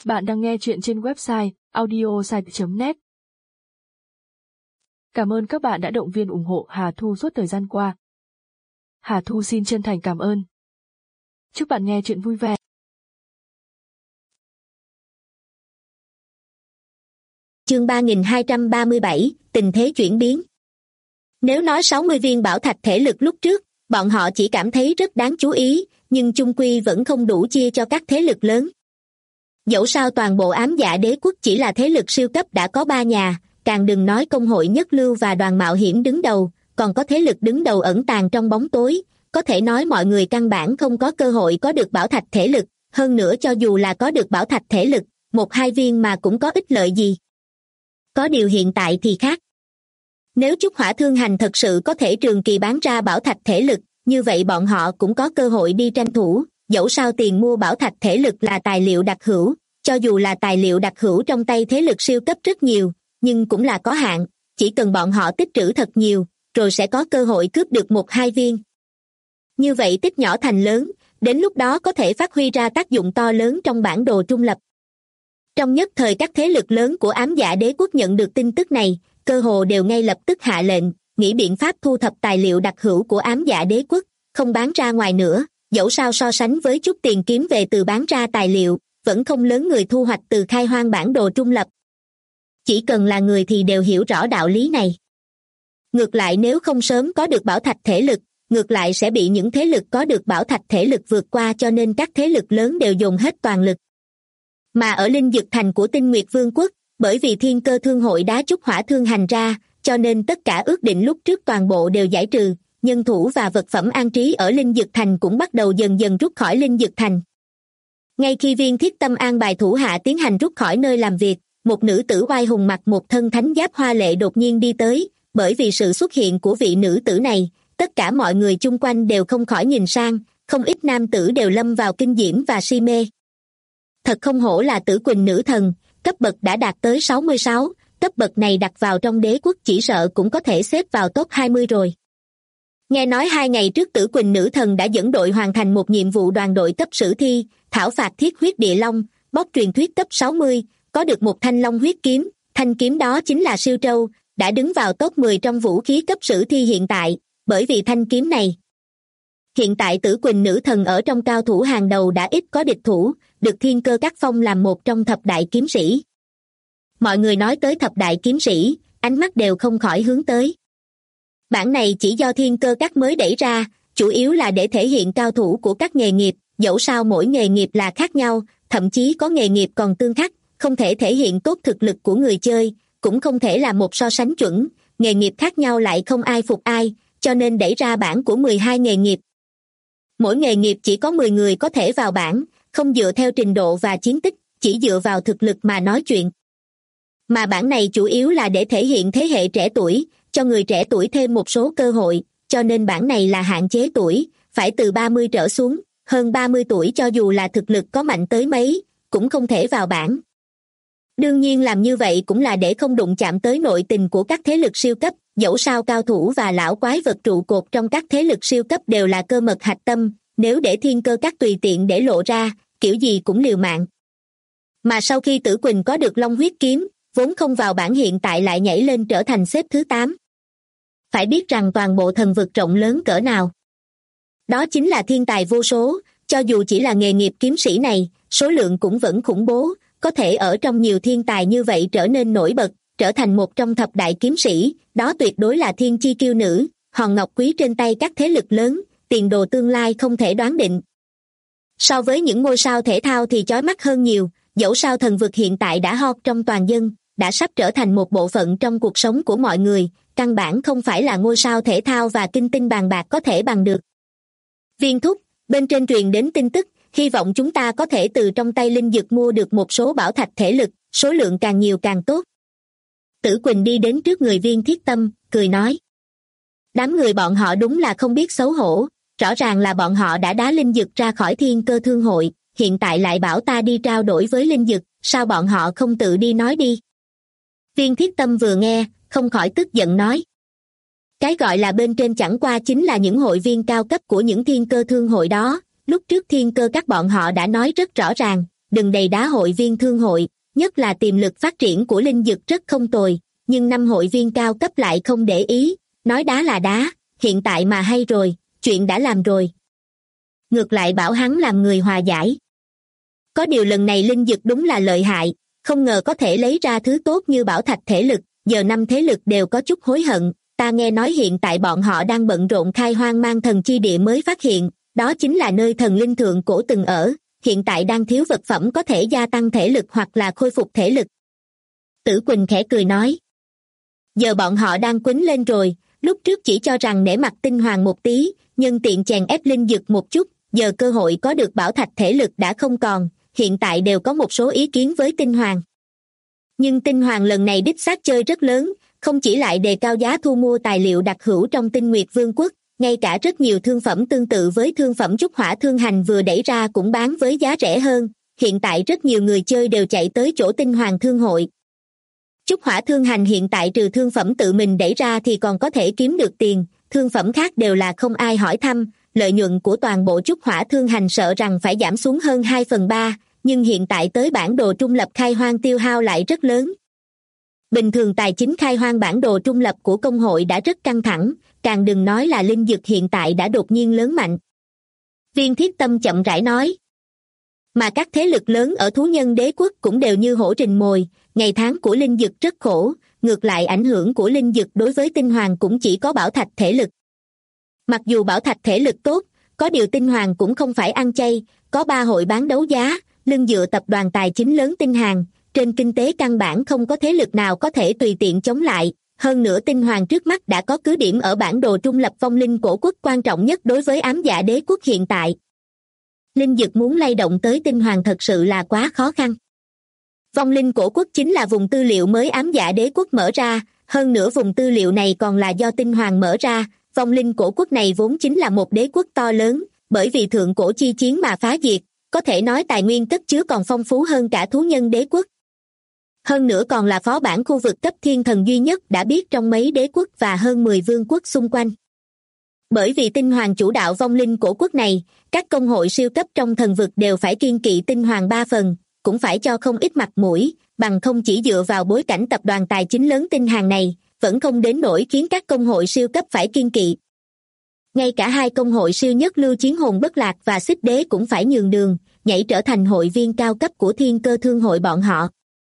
Bạn đang nghe chuyện trên website audiosite.net. Cảm ơn các bạn đã động viên ủng hộ Hà Thu suốt thời gian qua. Hà Thu xin chân thành cảm ơn. Chúc bạn nghe chuyện vui vẻ. Chương 3237, tình thế chuyển biến. Nếu nói 60 viên bảo thạch thể lực lúc trước, bọn họ chỉ cảm thấy rất đáng chú ý, nhưng chung quy vẫn không đủ chia cho các thế lực lớn. Dẫu sao toàn bộ ám dạ đế quốc chỉ là thế lực siêu cấp đã có 3 nhà, càng đừng nói công hội nhất lưu và đoàn mạo hiểm đứng đầu, còn có thế lực đứng đầu ẩn tàng trong bóng tối, có thể nói mọi người căn bản không có cơ hội có được bảo thạch thể lực, hơn nữa cho dù là có được bảo thạch thể lực, 1-2 viên mà cũng có ích lợi gì. Có điều hiện tại thì khác. Nếu Trúc Hỏa Thương Hành thật sự có thể trường kỳ bán ra bảo thạch thể lực, như vậy bọn họ cũng có cơ hội đi tranh thủ, dẫu sao tiền mua bảo thạch thể lực là tài liệu đặc hữu, cho dù là tài liệu đặc hữu trong tay thế lực siêu cấp rất nhiều, nhưng cũng là có hạn, chỉ cần bọn họ tích trữ thật nhiều, rồi sẽ có cơ hội cướp được 1-2 viên. Như vậy tích nhỏ thành lớn, đến lúc đó có thể phát huy ra tác dụng to lớn trong bản đồ trung lập. Trong nhất thời các thế lực lớn của ám dạ đế quốc nhận được tin tức này, cơ hồ đều ngay lập tức hạ lệnh, nghĩ biện pháp thu thập tài liệu đặc hữu của ám dạ đế quốc, không bán ra ngoài nữa, dẫu sao so sánh với chút tiền kiếm về từ bán ra tài liệu, vẫn không lớn người thu hoạch từ khai hoang bản đồ trung lập. Chỉ cần là người thì đều hiểu rõ đạo lý này. Ngược lại nếu không sớm có được bảo thạch thể lực, ngược lại sẽ bị những thế lực có được bảo thạch thể lực vượt qua, cho nên các thế lực lớn đều dùng hết toàn lực. Mà ở Linh Dực Thành của Tinh Nguyệt Vương quốc, bởi vì Thiên Cơ Thương hội đá Trúc Hỏa Thương Hành ra, cho nên tất cả ước định lúc trước toàn bộ đều giải trừ, nhân thủ và vật phẩm an trí ở Linh Dực Thành cũng bắt đầu dần dần rút khỏi Linh Dực Thành. Ngay khi Viên Thiết Tâm an bài thủ hạ tiến hành rút khỏi nơi làm việc, một nữ tử oai hùng mặc một thân thánh giáp hoa lệ đột nhiên đi tới, bởi vì sự xuất hiện của vị nữ tử này, tất cả mọi người chung quanh đều không khỏi nhìn sang, không ít nam tử đều lâm vào kinh diễm và si mê. Thật không hổ là Tử Quỳnh nữ thần, cấp bậc đã đạt tới 66, cấp bậc này đặt vào trong đế quốc chỉ sợ cũng có thể xếp vào top 20 rồi. Nghe nói 2 ngày trước Tử Quỳnh nữ thần đã dẫn đội hoàn thành một nhiệm vụ đoàn đội cấp sử thi, thảo phạt thiết huyết địa long, bóc truyền thuyết cấp 60, có được một thanh long huyết kiếm, thanh kiếm đó chính là siêu trâu, đã đứng vào top 10 trong vũ khí cấp sử thi hiện tại, bởi vì thanh kiếm này. Hiện tại Tử Quỳnh nữ thần ở trong cao thủ hàng đầu đã ít có địch thủ, được Thiên Cơ Các phong làm một trong thập đại kiếm sĩ. Mọi người nói tới thập đại kiếm sĩ, ánh mắt đều không khỏi hướng tới. Bản này chỉ do Thiên Cơ Các mới đẩy ra, chủ yếu là để thể hiện cao thủ của các nghề nghiệp, dẫu sao mỗi nghề nghiệp là khác nhau, thậm chí có nghề nghiệp còn tương khắc, không thể thể hiện tốt thực lực của người chơi, cũng không thể là một so sánh chuẩn, nghề nghiệp khác nhau lại không ai phục ai, cho nên đẩy ra bảng của 12 nghề nghiệp. Mỗi nghề nghiệp chỉ có 10 người có thể vào bảng, không dựa theo trình độ và chiến tích, chỉ dựa vào thực lực mà nói chuyện. Mà bảng này chủ yếu là để thể hiện thế hệ trẻ tuổi, cho người trẻ tuổi thêm một số cơ hội, cho nên bảng này là hạn chế tuổi, phải từ 30 trở xuống, hơn 30 tuổi cho dù là thực lực có mạnh tới mấy, cũng không thể vào bảng. Đương nhiên làm như vậy cũng là để không đụng chạm tới nội tình của các thế lực siêu cấp, dẫu sao cao thủ và lão quái vật trụ cột trong các thế lực siêu cấp đều là cơ mật hạch tâm, nếu để Thiên Cơ Các tùy tiện để lộ ra, kiểu gì cũng liều mạng. Mà sau khi Tử Quỳnh có được long huyết kiếm, vốn không vào bảng hiện tại lại nhảy lên trở thành xếp thứ 8. Phải biết rằng toàn bộ thần vực rộng lớn cỡ nào. Đó chính là thiên tài vô số, cho dù chỉ là nghề nghiệp kiếm sĩ này, số lượng cũng vẫn khủng bố, có thể ở trong nhiều thiên tài như vậy trở nên nổi bật, trở thành một trong thập đại kiếm sĩ, đó tuyệt đối là thiên chi kiêu nữ, hòn ngọc quý trên tay các thế lực lớn, tiền đồ tương lai không thể đoán định. So với những ngôi sao thể thao thì chói mắt hơn nhiều, dẫu sao thần vực hiện tại đã hot trong toàn dân, đã sắp trở thành một bộ phận trong cuộc sống của mọi người, căn bản không phải là ngôi sao thể thao và kinh tinh bàn bạc có thể bằng được. Viên thúc, bên trên truyền đến tin tức, hy vọng chúng ta có thể từ trong tay Linh Dực mua được một số bảo thạch thể lực, số lượng càng nhiều càng tốt. Tử Quỳnh đi đến trước người Viên Thiết Tâm, cười nói. Đám người bọn họ đúng là không biết xấu hổ, rõ ràng là bọn họ đã đá Linh Dực ra khỏi Thiên Cơ Thương hội, hiện tại lại bảo ta đi trao đổi với Linh Dực, sao bọn họ không tự đi nói đi. Viên Thiết Tâm vừa nghe, không khỏi tức giận nói. Cái gọi là bên trên chẳng qua chính là những hội viên cao cấp của những Thiên Cơ Thương hội đó, lúc trước Thiên Cơ Các bọn họ đã nói rất rõ ràng, đừng đầy đá hội viên thương hội, nhất là tiềm lực phát triển của linh dực rất không tồi, nhưng 5 hội viên cao cấp lại không để ý, nói đá là đá, hiện tại mà hay rồi, chuyện đã làm rồi. Ngược lại bảo hắn làm người hòa giải. Có điều lần này linh dực đúng là lợi hại, không ngờ có thể lấy ra thứ tốt như bảo thạch thể lực, giờ 5 thế lực đều có chút hối hận, ta nghe nói hiện tại bọn họ đang bận rộn khai hoang mang thần chi địa mới phát hiện, đó chính là nơi thần linh thượng cổ từng ở, hiện tại đang thiếu vật phẩm có thể gia tăng thể lực hoặc là khôi phục thể lực. Tử Quỳnh khẽ cười nói. Giờ bọn họ đang quýnh lên rồi, lúc trước chỉ cho rằng nể mặt tinh hoàng một tí, nhưng tiện chèn ép linh dực một chút, giờ cơ hội có được bảo thạch thể lực đã không còn, hiện tại đều có một số ý kiến với tinh hoàng. Nhưng tinh hoàng lần này đích xác chơi rất lớn, không chỉ lại đề cao giá thu mua tài liệu đặc hữu trong Tinh Nguyệt Vương quốc, ngay cả rất nhiều thương phẩm tương tự với thương phẩm trúc hỏa thương hành vừa đẩy ra cũng bán với giá rẻ hơn, hiện tại rất nhiều người chơi đều chạy tới chỗ tinh hoàng thương hội. Trúc hỏa thương hành hiện tại trừ thương phẩm tự mình đẩy ra thì còn có thể kiếm được tiền, thương phẩm khác đều là không ai hỏi thăm, lợi nhuận của toàn bộ trúc hỏa thương hành sợ rằng phải giảm xuống hơn 2/3, nhưng hiện tại tới bản đồ trung lập khai hoang tiêu hao lại rất lớn. Bình thường tài chính khai hoang bản đồ trung lập của công hội đã rất căng thẳng, càng đừng nói là linh dực hiện tại đã đột nhiên lớn mạnh. Viên Thiết Tâm chậm rãi nói. Mà các thế lực lớn ở thú nhân đế quốc cũng đều như hổ rình mồi, ngày tháng của linh dực rất khổ, ngược lại ảnh hưởng của linh dực đối với tinh hoàng cũng chỉ có bảo thạch thể lực. Mặc dù bảo thạch thể lực tốt, có điều tinh hoàng cũng không phải ăn chay, có 3 hội bán đấu giá, lưng dựa tập đoàn tài chính lớn tinh hàng, trên kinh tế căn bản không có thế lực nào có thể tùy tiện chống lại, hơn nữa tinh hoàng trước mắt đã có cứ điểm ở bản đồ trung lập vong linh cổ quốc quan trọng nhất đối với ám dạ đế quốc hiện tại. Linh dực muốn lay động tới tinh hoàng thật sự là quá khó khăn. Vong linh cổ quốc chính là vùng tư liệu mới ám dạ đế quốc mở ra, hơn nữa vùng tư liệu này còn là do tinh hoàng mở ra, vong linh cổ quốc này vốn chính là một đế quốc to lớn, bởi vì thượng cổ chi chiến mà phá diệt, có thể nói tài nguyên cất chứa còn phong phú hơn cả thú nhân đế quốc. Hơn nữa còn là phó bản khu vực cấp thiên thần duy nhất đã biết trong mấy đế quốc và hơn 10 vương quốc xung quanh. Bởi vì tinh hoàng chủ đạo vong linh cổ quốc này, các công hội siêu cấp trong thần vực đều phải kiêng kỵ tinh hoàng 3 phần, cũng phải cho không ít mặt mũi, bằng không chỉ dựa vào bối cảnh tập đoàn tài chính lớn tinh hàng này, vẫn không đến nỗi khiến các công hội siêu cấp phải kiêng kỵ. Ngay cả 2 công hội siêu nhất lưu Chiến Hồn Bất Lạc và Xích Đế cũng phải nhường đường, nhảy trở thành hội viên cao cấp của Thiên Cơ Thương hội bọn họ.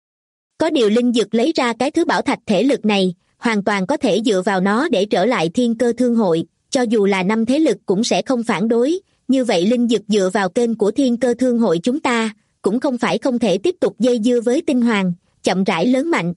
Có điều linh dực lấy ra cái thứ bảo thạch thể lực này, hoàn toàn có thể dựa vào nó để trở lại Thiên Cơ Thương hội, cho dù là 5 thế lực cũng sẽ không phản đối, như vậy linh dực dựa vào kênh của Thiên Cơ Thương hội chúng ta, cũng không phải không thể tiếp tục dây dưa với tinh hoàng, chậm rãi lớn mạnh.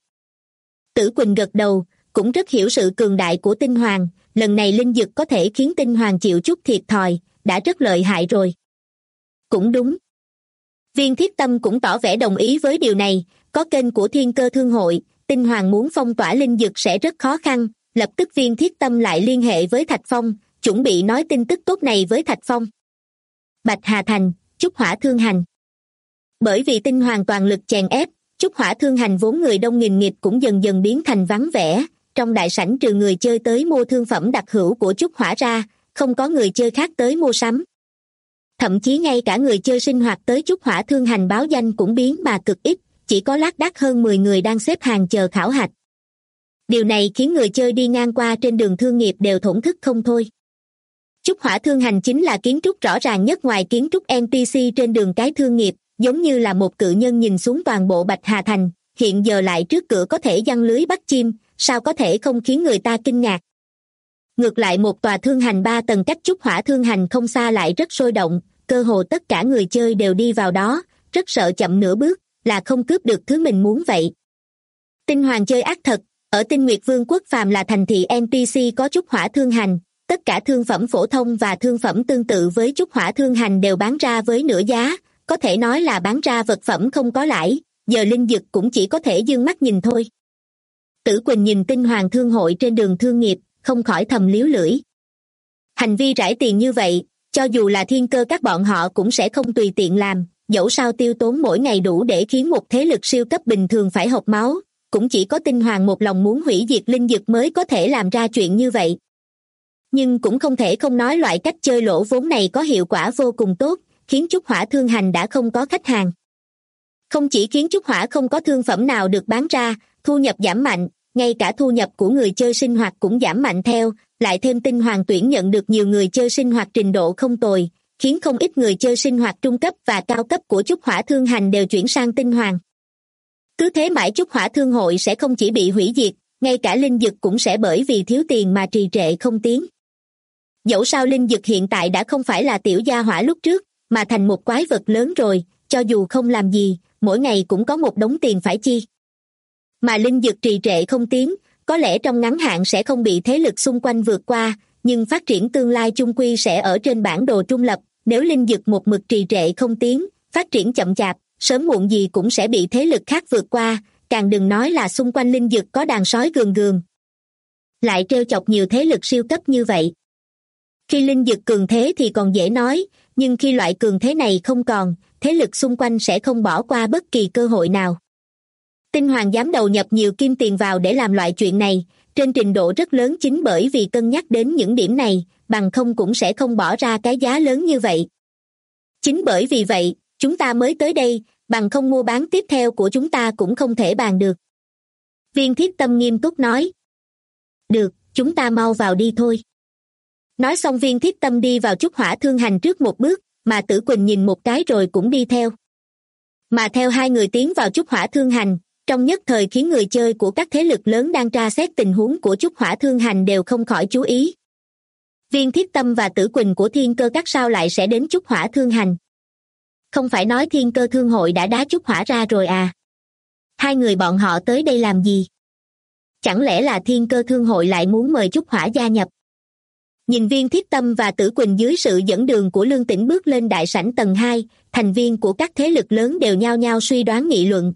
Tử Quỳnh gật đầu, cũng rất hiểu sự cường đại của tinh hoàng, lần này linh dực có thể khiến tinh hoàng chịu chút thiệt thòi, đã rất lợi hại rồi. Cũng đúng. Viên Thiết Tâm cũng tỏ vẻ đồng ý với điều này, có kênh của Thiên Cơ Thương hội, tinh hoàng muốn phong tỏa linh dực sẽ rất khó khăn, lập tức Viên Thiết Tâm lại liên hệ với Thạch Phong, chuẩn bị nói tin tức tốt này với Thạch Phong. Bạch Hà Thành, Trúc Hỏa Thương Hành. Bởi vì tinh hoàng toàn lực chèn ép, Trúc Hỏa Thương Hành vốn người đông nghìn nghịt cũng dần dần biến thành vắng vẻ, trong đại sảnh trừ người chơi tới mua thương phẩm đặc hữu của Trúc Hỏa ra, không có người chơi khác tới mua sắm. Thậm chí ngay cả người chơi sinh hoạt tới Trúc Hỏa Thương Hành báo danh cũng biến mà cực ít, chỉ có lác đác hơn 10 người đang xếp hàng chờ khảo hạch. Điều này khiến người chơi đi ngang qua trên đường thương nghiệp đều thổn thức không thôi. Trúc Hỏa Thương Hành chính là kiến trúc rõ ràng nhất ngoài kiến trúc NPC trên đường cái thương nghiệp, giống như là một cự nhân nhìn xuống toàn bộ Bạch Hà Thành, hiện giờ lại trước cửa có thể giăng lưới bắt chim, sao có thể không khiến người ta kinh ngạc. Ngược lại một tòa thương hành 3 tầng cách Trúc Hỏa Thương Hành không xa lại rất sôi động, cơ hồ tất cả người chơi đều đi vào đó, rất sợ chậm nửa bước, là không cướp được thứ mình muốn vậy. Tinh hoàng chơi ác thật, ở Tinh Nguyệt Vương quốc phàm là thành thị NPC có Trúc Hỏa Thương Hành, tất cả thương phẩm phổ thông và thương phẩm tương tự với Trúc Hỏa Thương Hành đều bán ra với nửa giá, có thể nói là bán ra vật phẩm không có lãi, giờ linh dực cũng chỉ có thể dương mắt nhìn thôi. Tử Quỳnh nhìn tinh hoàng thương hội trên đường thương nghiệp, không khỏi thầm líu lưỡi. Hành vi rải tiền như vậy, cho dù là thiên cơ các bọn họ cũng sẽ không tùy tiện làm, dẫu sao tiêu tốn mỗi ngày đủ để khiến một thế lực siêu cấp bình thường phải hộc máu, cũng chỉ có tinh hoàng một lòng muốn hủy diệt linh dực mới có thể làm ra chuyện như vậy. Nhưng cũng không thể không nói loại cách chơi lỗ vốn này có hiệu quả vô cùng tốt, khiến Trúc Hỏa Thương Hành đã không có khách hàng. Không chỉ khiến trúc hỏa không có thương phẩm nào được bán ra, thu nhập giảm mạnh, ngay cả thu nhập của người chơi sinh hoạt cũng giảm mạnh theo, lại thêm tinh hoàng tuyển nhận được nhiều người chơi sinh hoạt trình độ không tồi, khiến không ít người chơi sinh hoạt trung cấp và cao cấp của trúc hỏa thương hành đều chuyển sang tinh hoàng. Cứ thế mãi trúc hỏa thương hội sẽ không chỉ bị hủy diệt, ngay cả linh dực cũng sẽ bởi vì thiếu tiền mà trì trệ không tiến. Dẫu sao linh dực hiện tại đã không phải là tiểu gia hỏa lúc trước, mà thành một quái vật lớn rồi, cho dù không làm gì, mỗi ngày cũng có một đống tiền phải chi. Mà linh dực trì trệ không tiến, có lẽ trong ngắn hạn sẽ không bị thế lực xung quanh vượt qua, nhưng phát triển tương lai chung quy sẽ ở trên bản đồ trung lập. Nếu linh dực một mực trì trệ không tiến, phát triển chậm chạp, sớm muộn gì cũng sẽ bị thế lực khác vượt qua, càng đừng nói là xung quanh linh dực có đàn sói gườm gườm. Lại trêu chọc nhiều thế lực siêu cấp như vậy. Khi linh dực cường thế thì còn dễ nói, nhưng khi loại cường thế này không còn, thế lực xung quanh sẽ không bỏ qua bất kỳ cơ hội nào. Tinh hoàng dám đầu nhập nhiều kim tiền vào để làm loại chuyện này, trên trình độ rất lớn chính bởi vì cân nhắc đến những điểm này, bằng không cũng sẽ không bỏ ra cái giá lớn như vậy. Chính bởi vì vậy, chúng ta mới tới đây, bằng không mua bán tiếp theo của chúng ta cũng không thể bàn được. Viên Thiết Tâm nghiêm túc nói. Được, chúng ta mau vào đi thôi. Nói xong Viên Thiết Tâm đi vào trúc hỏa thương hành trước một bước, mà Tử Quỳnh nhìn một cái rồi cũng đi theo. Mà theo hai người tiến vào trúc hỏa thương hành, trong nhất thời khiến người chơi của các thế lực lớn đang tra xét tình huống của trúc hỏa thương hành đều không khỏi chú ý. Viên Thiết Tâm và Tử Quỳnh của Thiên Cơ Các sao lại sẽ đến trúc hỏa thương hành? Không phải nói Thiên Cơ Thương hội đã đá trúc hỏa ra rồi à? Hai người bọn họ tới đây làm gì? Chẳng lẽ là Thiên Cơ Thương hội lại muốn mời trúc hỏa gia nhập? Nhìn Viên Thiết Tâm và Tử Quỳnh dưới sự dẫn đường của Lương Tĩnh bước lên đại sảnh tầng 2, thành viên của các thế lực lớn đều nhao nhao suy đoán nghị luận.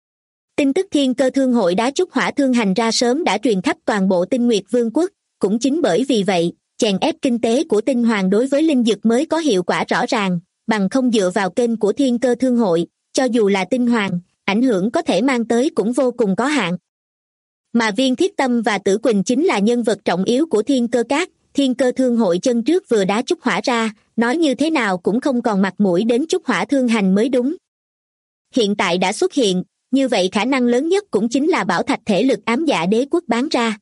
Tin tức Thiên Cơ Thương hội đá trúc hỏa thương hành ra sớm đã truyền khắp toàn bộ Tinh Nguyệt Vương quốc, cũng chính bởi vì vậy, chèn ép kinh tế của Tinh Hoàng đối với linh dực mới có hiệu quả rõ ràng, bằng không dựa vào kênh của Thiên Cơ Thương hội, cho dù là Tinh Hoàng, ảnh hưởng có thể mang tới cũng vô cùng có hạn. Mà Viên Thiết Tâm và Tử Quỳnh chính là nhân vật trọng yếu của Thiên Cơ Các, Thiên Cơ Thương hội chân trước vừa đá trúc hỏa ra, nói như thế nào cũng không còn mặt mũi đến trúc hỏa thương hành mới đúng. Hiện tại đã xuất hiện, như vậy khả năng lớn nhất cũng chính là bảo thạch thể lực ám dạ đế quốc bán ra.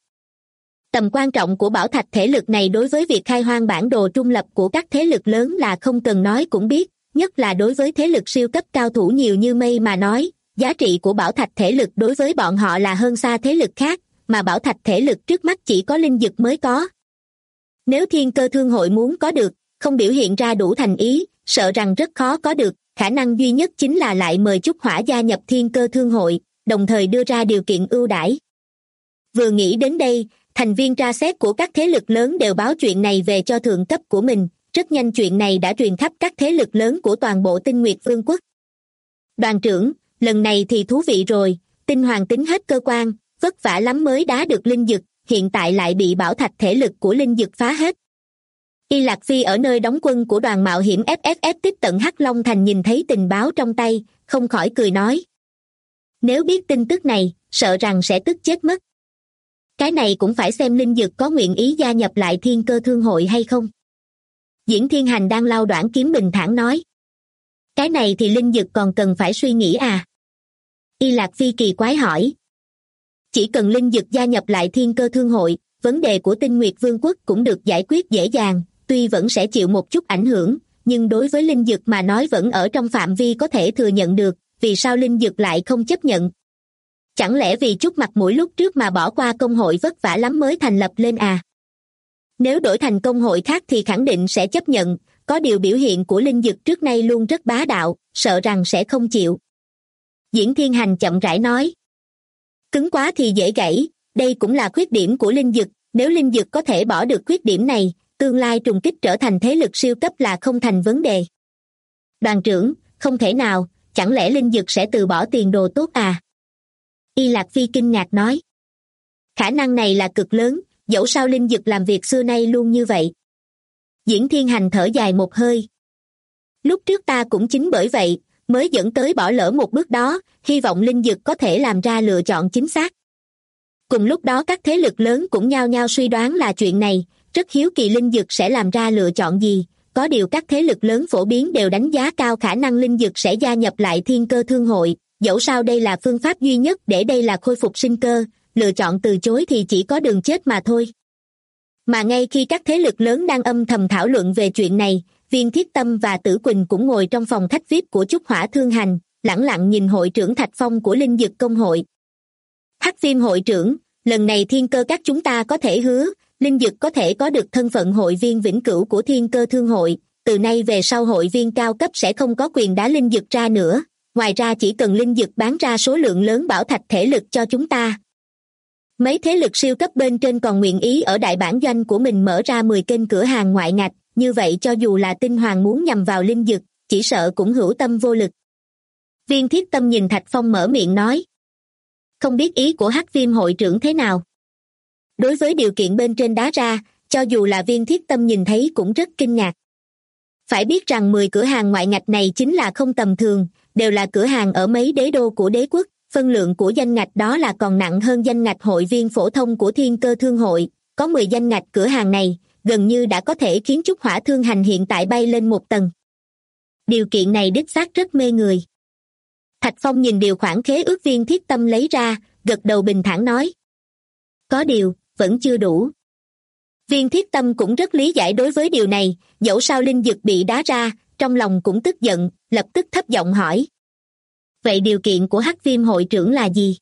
Tầm quan trọng của bảo thạch thể lực này đối với việc khai hoang bản đồ trung lập của các thế lực lớn là không cần nói cũng biết, nhất là đối với thế lực siêu cấp cao thủ nhiều như mây mà nói, giá trị của bảo thạch thể lực đối với bọn họ là hơn xa thế lực khác, mà bảo thạch thể lực trước mắt chỉ có linh dực mới có. Nếu Thiên Cơ Thương hội muốn có được, không biểu hiện ra đủ thành ý, sợ rằng rất khó có được, khả năng duy nhất chính là lại mời trúc hỏa gia nhập Thiên Cơ Thương hội, đồng thời đưa ra điều kiện ưu đãi. Vừa nghĩ đến đây, thành viên tra xét của các thế lực lớn đều báo chuyện này về cho thượng cấp của mình, rất nhanh chuyện này đã truyền khắp các thế lực lớn của toàn bộ Tinh Nguyệt Vương quốc. Đoàn trưởng, lần này thì thú vị rồi, Tinh Hoàng tính hết cơ quan, vất vả lắm mới đá được linh dực, hiện tại lại bị bảo thạch thể lực của linh dực phá hết. Y Lạc Phi ở nơi đóng quân của đoàn mạo hiểm FFF tiếp tận Hắc Long Thành nhìn thấy tình báo trong tay, không khỏi cười nói. Nếu biết tin tức này, sợ rằng sẽ tức chết mất. Cái này cũng phải xem linh dực có nguyện ý gia nhập lại Thiên Cơ Thương hội hay không. Diễn Thiên Hành đang lau đoản kiếm bình thản nói. Cái này thì linh dực còn cần phải suy nghĩ à? Y Lạc Phi kỳ quái hỏi. Chỉ cần linh dực gia nhập lại Thiên Cơ Thương hội, vấn đề của Tinh Nguyệt Vương quốc cũng được giải quyết dễ dàng, tuy vẫn sẽ chịu một chút ảnh hưởng, nhưng đối với linh dực mà nói vẫn ở trong phạm vi có thể thừa nhận được, vì sao linh dực lại không chấp nhận? Chẳng lẽ vì chút mặt mũi lúc trước mà bỏ qua công hội vất vả lắm mới thành lập lên à? Nếu đổi thành công hội khác thì khẳng định sẽ chấp nhận, có điều biểu hiện của linh dực trước nay luôn rất bá đạo, sợ rằng sẽ không chịu. Diễn Thiên Hành chậm rãi nói. Cứng quá thì dễ gãy, đây cũng là khuyết điểm của linh dực, nếu linh dực có thể bỏ được khuyết điểm này, tương lai trùng kích trở thành thế lực siêu cấp là không thành vấn đề. Đoàn trưởng, không thể nào, chẳng lẽ linh dực sẽ từ bỏ tiền đồ tốt à? Y Lạc Phi kinh ngạc nói. Khả năng này là cực lớn, dẫu sao linh dực làm việc xưa nay luôn như vậy. Diễn Thiên Hành thở dài một hơi. Lúc trước ta cũng chính bởi vậy, mới dẫn tới bỏ lỡ một bước đó, hy vọng linh dực có thể làm ra lựa chọn chính xác. Cùng lúc đó các thế lực lớn cũng nhao nhao suy đoán là chuyện này, rất hiếu kỳ linh dực sẽ làm ra lựa chọn gì, có điều các thế lực lớn phổ biến đều đánh giá cao khả năng linh dược sẽ gia nhập lại Thiên Cơ Thương hội, dẫu sao đây là phương pháp duy nhất để đây là khôi phục sinh cơ, lựa chọn từ chối thì chỉ có đường chết mà thôi. Mà ngay khi các thế lực lớn đang âm thầm thảo luận về chuyện này, Viên Thiết Tâm và Tử Quỳnh cũng ngồi trong phòng khách VIP của Chúc Hỏa Thương Hành, lẳng lặng nhìn hội trưởng Thạch Phong của Linh Dực Công hội. Hắc Viêm hội trưởng, lần này Thiên Cơ các chúng ta có thể hứa, Linh Dực có thể có được thân phận hội viên vĩnh cửu của Thiên Cơ Thương hội, từ nay về sau hội viên cao cấp sẽ không có quyền đá Linh Dực ra nữa, ngoài ra chỉ cần Linh Dực bán ra số lượng lớn bảo thạch thể lực cho chúng ta. Mấy thế lực siêu cấp bên trên còn nguyện ý ở đại bản doanh của mình mở ra 10 kênh cửa hàng ngoại ngạch, như vậy cho dù là Tinh Hoàng muốn nhằm vào Linh Dực, chỉ sợ cũng hữu tâm vô lực. Viên Thiết Tâm nhìn Thạch Phong mở miệng nói. Không biết ý của Hắc Viêm hội trưởng thế nào? Đối với điều kiện bên trên đá ra, cho dù là Viên Thiết Tâm nhìn thấy cũng rất kinh ngạc. Phải biết rằng 10 cửa hàng ngoại ngạch này chính là không tầm thường, đều là cửa hàng ở mấy đế đô của đế quốc, phân lượng của danh ngạch đó là còn nặng hơn danh ngạch hội viên phổ thông của Thiên Cơ Thương hội, có 10 danh ngạch cửa hàng này, gần như đã có thể khiến Chúc Hỏa Thương Hành hiện tại bay lên một tầng. Điều kiện này đích xác rất mê người. Thạch Phong nhìn điều khoản khế ước Viên Thiết Tâm lấy ra, gật đầu bình thản nói. Có điều, vẫn chưa đủ. Viên Thiết Tâm cũng rất lý giải đối với điều này, dẫu sao Linh Dực bị đá ra, trong lòng cũng tức giận, lập tức thấp giọng hỏi. Vậy điều kiện của Hắc Viêm hội trưởng là gì?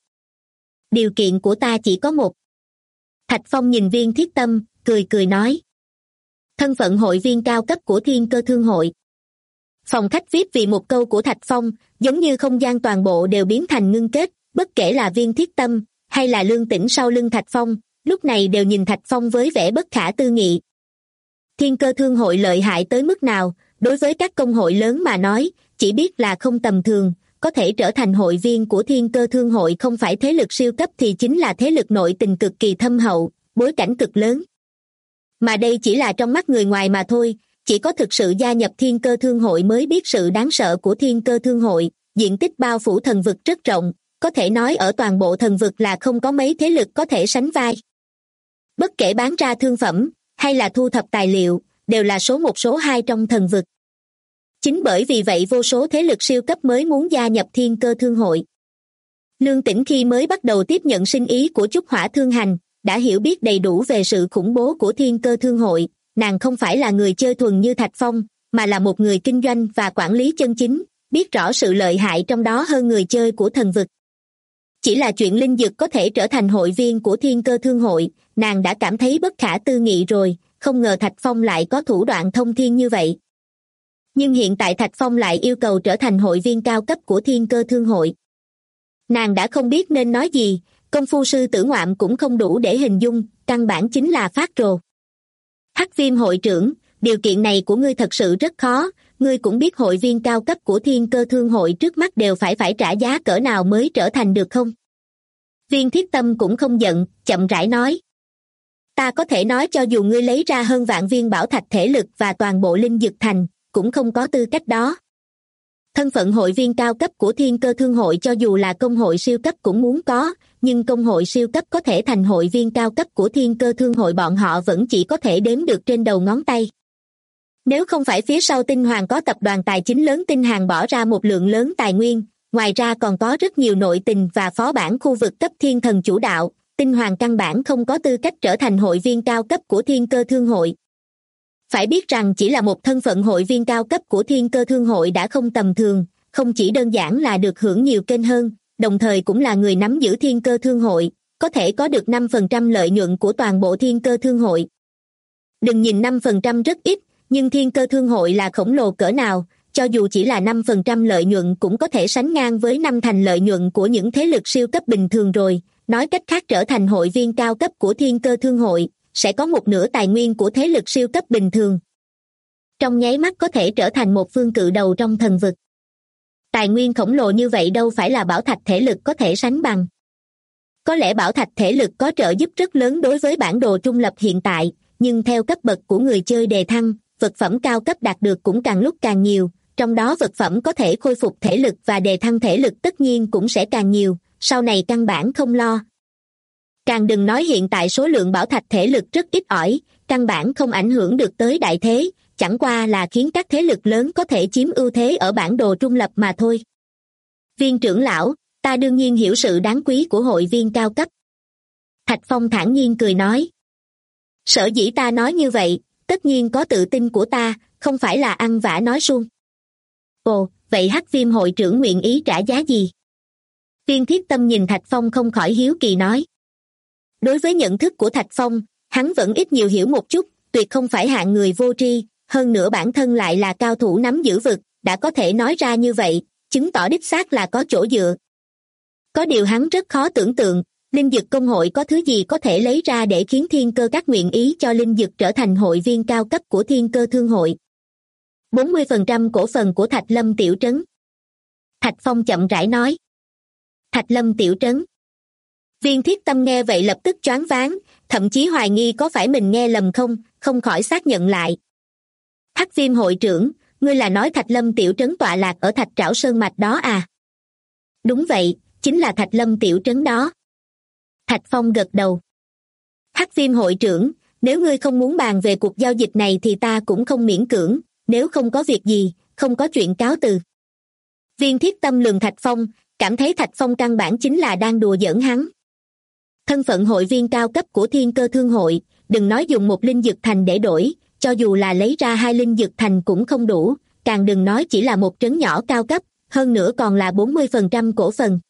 Điều kiện của ta chỉ có một. Thạch Phong nhìn Viên Thiết Tâm, cười cười nói. Thân phận hội viên cao cấp của Thiên Cơ Thương hội. Phòng khách VIP vì một câu của Thạch Phong, giống như không gian toàn bộ đều biến thành ngưng kết, bất kể là Viên Thiết Tâm, hay là Lương Tĩnh sau lưng Thạch Phong, lúc này đều nhìn Thạch Phong với vẻ bất khả tư nghị. Thiên Cơ Thương hội lợi hại tới mức nào, đối với các công hội lớn mà nói, chỉ biết là không tầm thường, có thể trở thành hội viên của Thiên Cơ Thương hội không phải thế lực siêu cấp thì chính là thế lực nội tình cực kỳ thâm hậu, bối cảnh cực lớn. Mà đây chỉ là trong mắt người ngoài mà thôi, chỉ có thực sự gia nhập Thiên Cơ Thương hội mới biết sự đáng sợ của Thiên Cơ Thương hội, diện tích bao phủ thần vực rất rộng, có thể nói ở toàn bộ thần vực là không có mấy thế lực có thể sánh vai. Bất kể bán ra thương phẩm, hay là thu thập tài liệu, đều là số một số hai trong thần vực. Chính bởi vì vậy vô số thế lực siêu cấp mới muốn gia nhập Thiên Cơ Thương hội. Lương Tĩnh khi mới bắt đầu tiếp nhận sinh ý của Chúc Hỏa Thương Hành, đã hiểu biết đầy đủ về sự khủng bố của Thiên Cơ Thương hội, nàng không phải là người chơi thuần như Thạch Phong, mà là một người kinh doanh và quản lý chân chính, biết rõ sự lợi hại trong đó hơn người chơi của thần vực. Chỉ là chuyện Linh Dực có thể trở thành hội viên của Thiên Cơ Thương hội, nàng đã cảm thấy bất khả tư nghị rồi, không ngờ Thạch Phong lại có thủ đoạn thông thiên như vậy. Nhưng hiện tại Thạch Phong lại yêu cầu trở thành hội viên cao cấp của Thiên Cơ Thương hội. Nàng đã không biết nên nói gì, công phu sư tử ngoạm cũng không đủ để hình dung, căn bản chính là phát rồ. Hắc Viêm hội trưởng, điều kiện này của ngươi thật sự rất khó, ngươi cũng biết hội viên cao cấp của Thiên Cơ Thương hội trước mắt đều phải trả giá cỡ nào mới trở thành được không? Viên Thiết Tâm cũng không giận, chậm rãi nói. Ta có thể nói cho dù ngươi lấy ra hơn vạn viên bảo thạch thể lực và toàn bộ linh dực thành, cũng không có tư cách đó. Thân phận hội viên cao cấp của Thiên Cơ Thương hội cho dù là công hội siêu cấp cũng muốn có, nhưng công hội siêu cấp có thể thành hội viên cao cấp của Thiên Cơ Thương hội bọn họ vẫn chỉ có thể đếm được trên đầu ngón tay. Nếu không phải phía sau Tinh Hoàng có tập đoàn tài chính lớn Tinh Hàng bỏ ra một lượng lớn tài nguyên, ngoài ra còn có rất nhiều nội tình và phó bản khu vực cấp thiên thần chủ đạo, Tinh Hoàng căn bản không có tư cách trở thành hội viên cao cấp của Thiên Cơ Thương hội. Phải biết rằng chỉ là một thân phận hội viên cao cấp của Thiên Cơ Thương hội đã không tầm thường, không chỉ đơn giản là được hưởng nhiều kênh hơn, đồng thời cũng là người nắm giữ Thiên Cơ Thương hội, có thể có được 5% lợi nhuận của toàn bộ Thiên Cơ Thương hội. Đừng nhìn 5% rất ít, nhưng Thiên Cơ Thương hội là khổng lồ cỡ nào, cho dù chỉ là 5% lợi nhuận cũng có thể sánh ngang với 5 thành lợi nhuận của những thế lực siêu cấp bình thường rồi, nói cách khác trở thành hội viên cao cấp của Thiên Cơ Thương hội, sẽ có một nửa tài nguyên của thế lực siêu cấp bình thường. Trong nháy mắt có thể trở thành một phương cự đầu trong thần vực. Tài nguyên khổng lồ như vậy đâu phải là bảo thạch thể lực có thể sánh bằng. Có lẽ bảo thạch thể lực có trợ giúp rất lớn đối với bản đồ trung lập hiện tại, nhưng theo cấp bậc của người chơi đề thăng, vật phẩm cao cấp đạt được cũng càng lúc càng nhiều, trong đó vật phẩm có thể khôi phục thể lực và đề thăng thể lực tất nhiên cũng sẽ càng nhiều, sau này căn bản không lo. Càng đừng nói hiện tại số lượng bảo thạch thể lực rất ít ỏi, căn bản không ảnh hưởng được tới đại thế, chẳng qua là khiến các thế lực lớn có thể chiếm ưu thế ở bản đồ trung lập mà thôi. Viên trưởng lão, ta đương nhiên hiểu sự đáng quý của hội viên cao cấp. Thạch Phong thản nhiên cười nói. Sở dĩ ta nói như vậy, tất nhiên có tự tin của ta, không phải là ăn vả nói suông. Ồ, vậy Hắc Viêm hội trưởng nguyện ý trả giá gì? Viên Thiết Tâm nhìn Thạch Phong không khỏi hiếu kỳ nói. Đối với nhận thức của Thạch Phong, hắn vẫn ít nhiều hiểu một chút, tuyệt không phải hạng người vô tri, hơn nữa bản thân lại là cao thủ nắm giữ vực, đã có thể nói ra như vậy, chứng tỏ đích xác là có chỗ dựa. Có điều hắn rất khó tưởng tượng, Linh Dực Công hội có thứ gì có thể lấy ra để khiến Thiên Cơ các nguyện ý cho Linh Dực trở thành hội viên cao cấp của Thiên Cơ Thương hội. 40% cổ phần của Thạch Lâm tiểu trấn. Thạch Phong chậm rãi nói. Thạch Lâm tiểu trấn. Viên Thiết Tâm nghe vậy lập tức choáng váng, thậm chí hoài nghi có phải mình nghe lầm không khỏi xác nhận lại. Hắc Viêm hội trưởng, ngươi là nói Thạch Lâm tiểu trấn tọa lạc ở Thạch Trảo Sơn Mạch đó à? Đúng vậy, chính là Thạch Lâm tiểu trấn đó. Thạch Phong gật đầu. Hắc Viêm hội trưởng, nếu ngươi không muốn bàn về cuộc giao dịch này thì ta cũng không miễn cưỡng, nếu không có việc gì, không có chuyện cáo từ. Viên Thiết Tâm lườm Thạch Phong, cảm thấy Thạch Phong căn bản chính là đang đùa giỡn hắn. Thân phận hội viên cao cấp của Thiên Cơ Thương hội, đừng nói dùng một linh dược thành để đổi, cho dù là lấy ra 2 linh dược thành cũng không đủ, càng đừng nói chỉ là một trấn nhỏ cao cấp, hơn nữa còn là 40% cổ phần.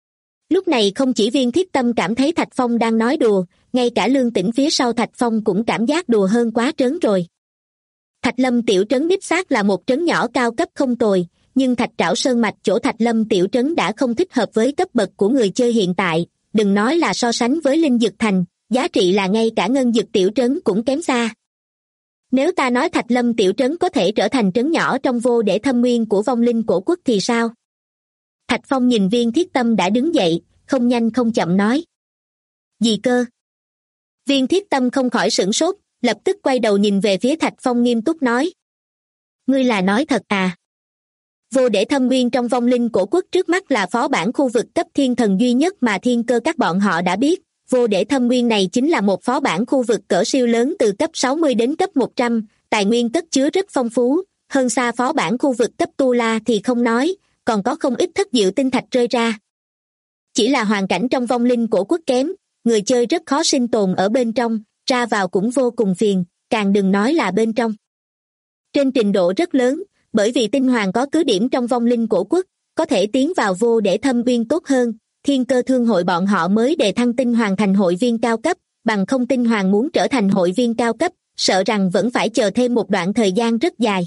Lúc này không chỉ Viên Thiết Tâm cảm thấy Thạch Phong đang nói đùa, ngay cả Lương Tĩnh phía sau Thạch Phong cũng cảm giác đùa hơn quá trớn rồi. Thạch Lâm tiểu trấn đích xác là một trấn nhỏ cao cấp không tồi, nhưng Thạch Trảo Sơn Mạch chỗ Thạch Lâm tiểu trấn đã không thích hợp với cấp bậc của người chơi hiện tại, đừng nói là so sánh với Linh Dực Thành, giá trị là ngay cả Ngân Dực tiểu trấn cũng kém xa. Nếu ta nói Thạch Lâm tiểu trấn có thể trở thành trấn nhỏ trong vô để thâm nguyên của vong linh cổ quốc thì sao? Thạch Phong nhìn Viên Thiết Tâm đã đứng dậy, không nhanh không chậm nói. Gì cơ? Viên Thiết Tâm không khỏi sửng sốt, lập tức quay đầu nhìn về phía Thạch Phong nghiêm túc nói. Ngươi là nói thật à? Vô để thâm nguyên trong vong linh cổ quốc trước mắt là phó bản khu vực cấp thiên thần duy nhất mà Thiên Cơ các bọn họ đã biết. Vô để thâm nguyên này chính là một phó bản khu vực cỡ siêu lớn từ cấp 60 đến cấp 100, tài nguyên cất chứa rất phong phú, hơn xa phó bản khu vực cấp Tu La thì không nói, còn có không ít thất diệu tinh thạch rơi ra. Chỉ là hoàn cảnh trong vong linh cổ quốc kém, người chơi rất khó sinh tồn ở bên trong, ra vào cũng vô cùng phiền, càng đừng nói là bên trong. Trên trình độ rất lớn, bởi vì tinh hoàng có cứ điểm trong vong linh cổ quốc, có thể tiến vào vô để thâm uyên tốt hơn, Thiên Cơ Thương hội bọn họ mới đề thăng tinh hoàng thành hội viên cao cấp, bằng không tinh hoàng muốn trở thành hội viên cao cấp, sợ rằng vẫn phải chờ thêm một đoạn thời gian rất dài.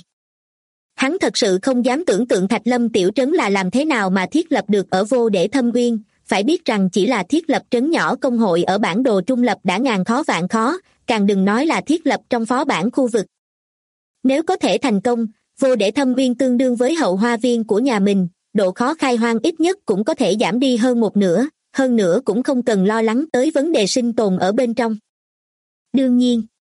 Hắn thật sự không dám tưởng tượng Thạch Lâm tiểu trấn là làm thế nào mà thiết lập được ở vô để thâm uyên, phải biết rằng chỉ là thiết lập trấn nhỏ công hội ở bản đồ trung lập đã ngàn khó vạn khó, càng đừng nói là thiết lập trong phó bản khu vực. Nếu có thể thành công, vô để thâm uyên tương đương với hậu hoa viên của nhà mình, độ khó khai hoang ít nhất cũng có thể giảm đi hơn một nửa, hơn nữa cũng không cần lo lắng tới vấn đề sinh tồn ở bên trong. Đương nhiên.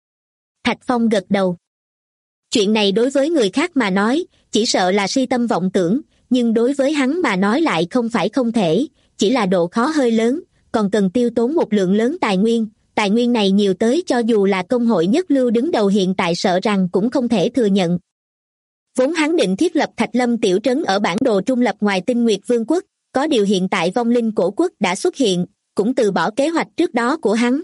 Thạch Phong gật đầu. Chuyện này đối với người khác mà nói, chỉ sợ là si tâm vọng tưởng, nhưng đối với hắn mà nói lại không phải không thể, chỉ là độ khó hơi lớn, còn cần tiêu tốn một lượng lớn tài nguyên này nhiều tới cho dù là công hội nhất lưu đứng đầu hiện tại sợ rằng cũng không thể thừa nhận. Vốn hắn định thiết lập Thạch Lâm tiểu trấn ở bản đồ trung lập ngoài Tinh Nguyệt Vương quốc, có điều hiện tại vong linh cổ quốc đã xuất hiện, cũng từ bỏ kế hoạch trước đó của hắn.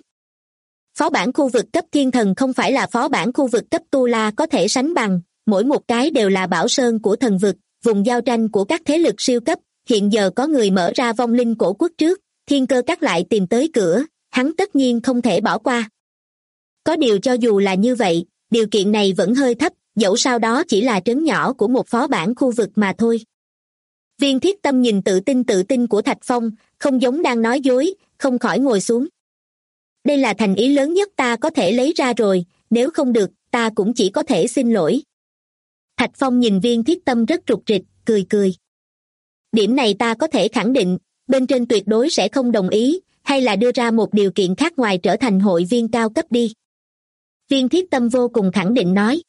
Phó bản khu vực cấp thiên thần không phải là phó bản khu vực cấp Tu La có thể sánh bằng, mỗi một cái đều là bảo sơn của thần vực, vùng giao tranh của các thế lực siêu cấp, hiện giờ có người mở ra vong linh cổ quốc trước, Thiên Cơ các lại tìm tới cửa, hắn tất nhiên không thể bỏ qua. Có điều cho dù là như vậy, điều kiện này vẫn hơi thấp, dẫu sao đó chỉ là trấn nhỏ của một phó bản khu vực mà thôi. Viên Thiết Tâm nhìn tự tin của Thạch Phong, không giống đang nói dối, không khỏi ngồi xuống. Đây là thành ý lớn nhất ta có thể lấy ra rồi, nếu không được, ta cũng chỉ có thể xin lỗi. Thạch Phong nhìn Viên Thiết Tâm rất rụt rịch, cười. Điểm này ta có thể khẳng định, bên trên tuyệt đối sẽ không đồng ý, hay là đưa ra một điều kiện khác ngoài trở thành hội viên cao cấp đi. Viên Thiết Tâm vô cùng khẳng định nói.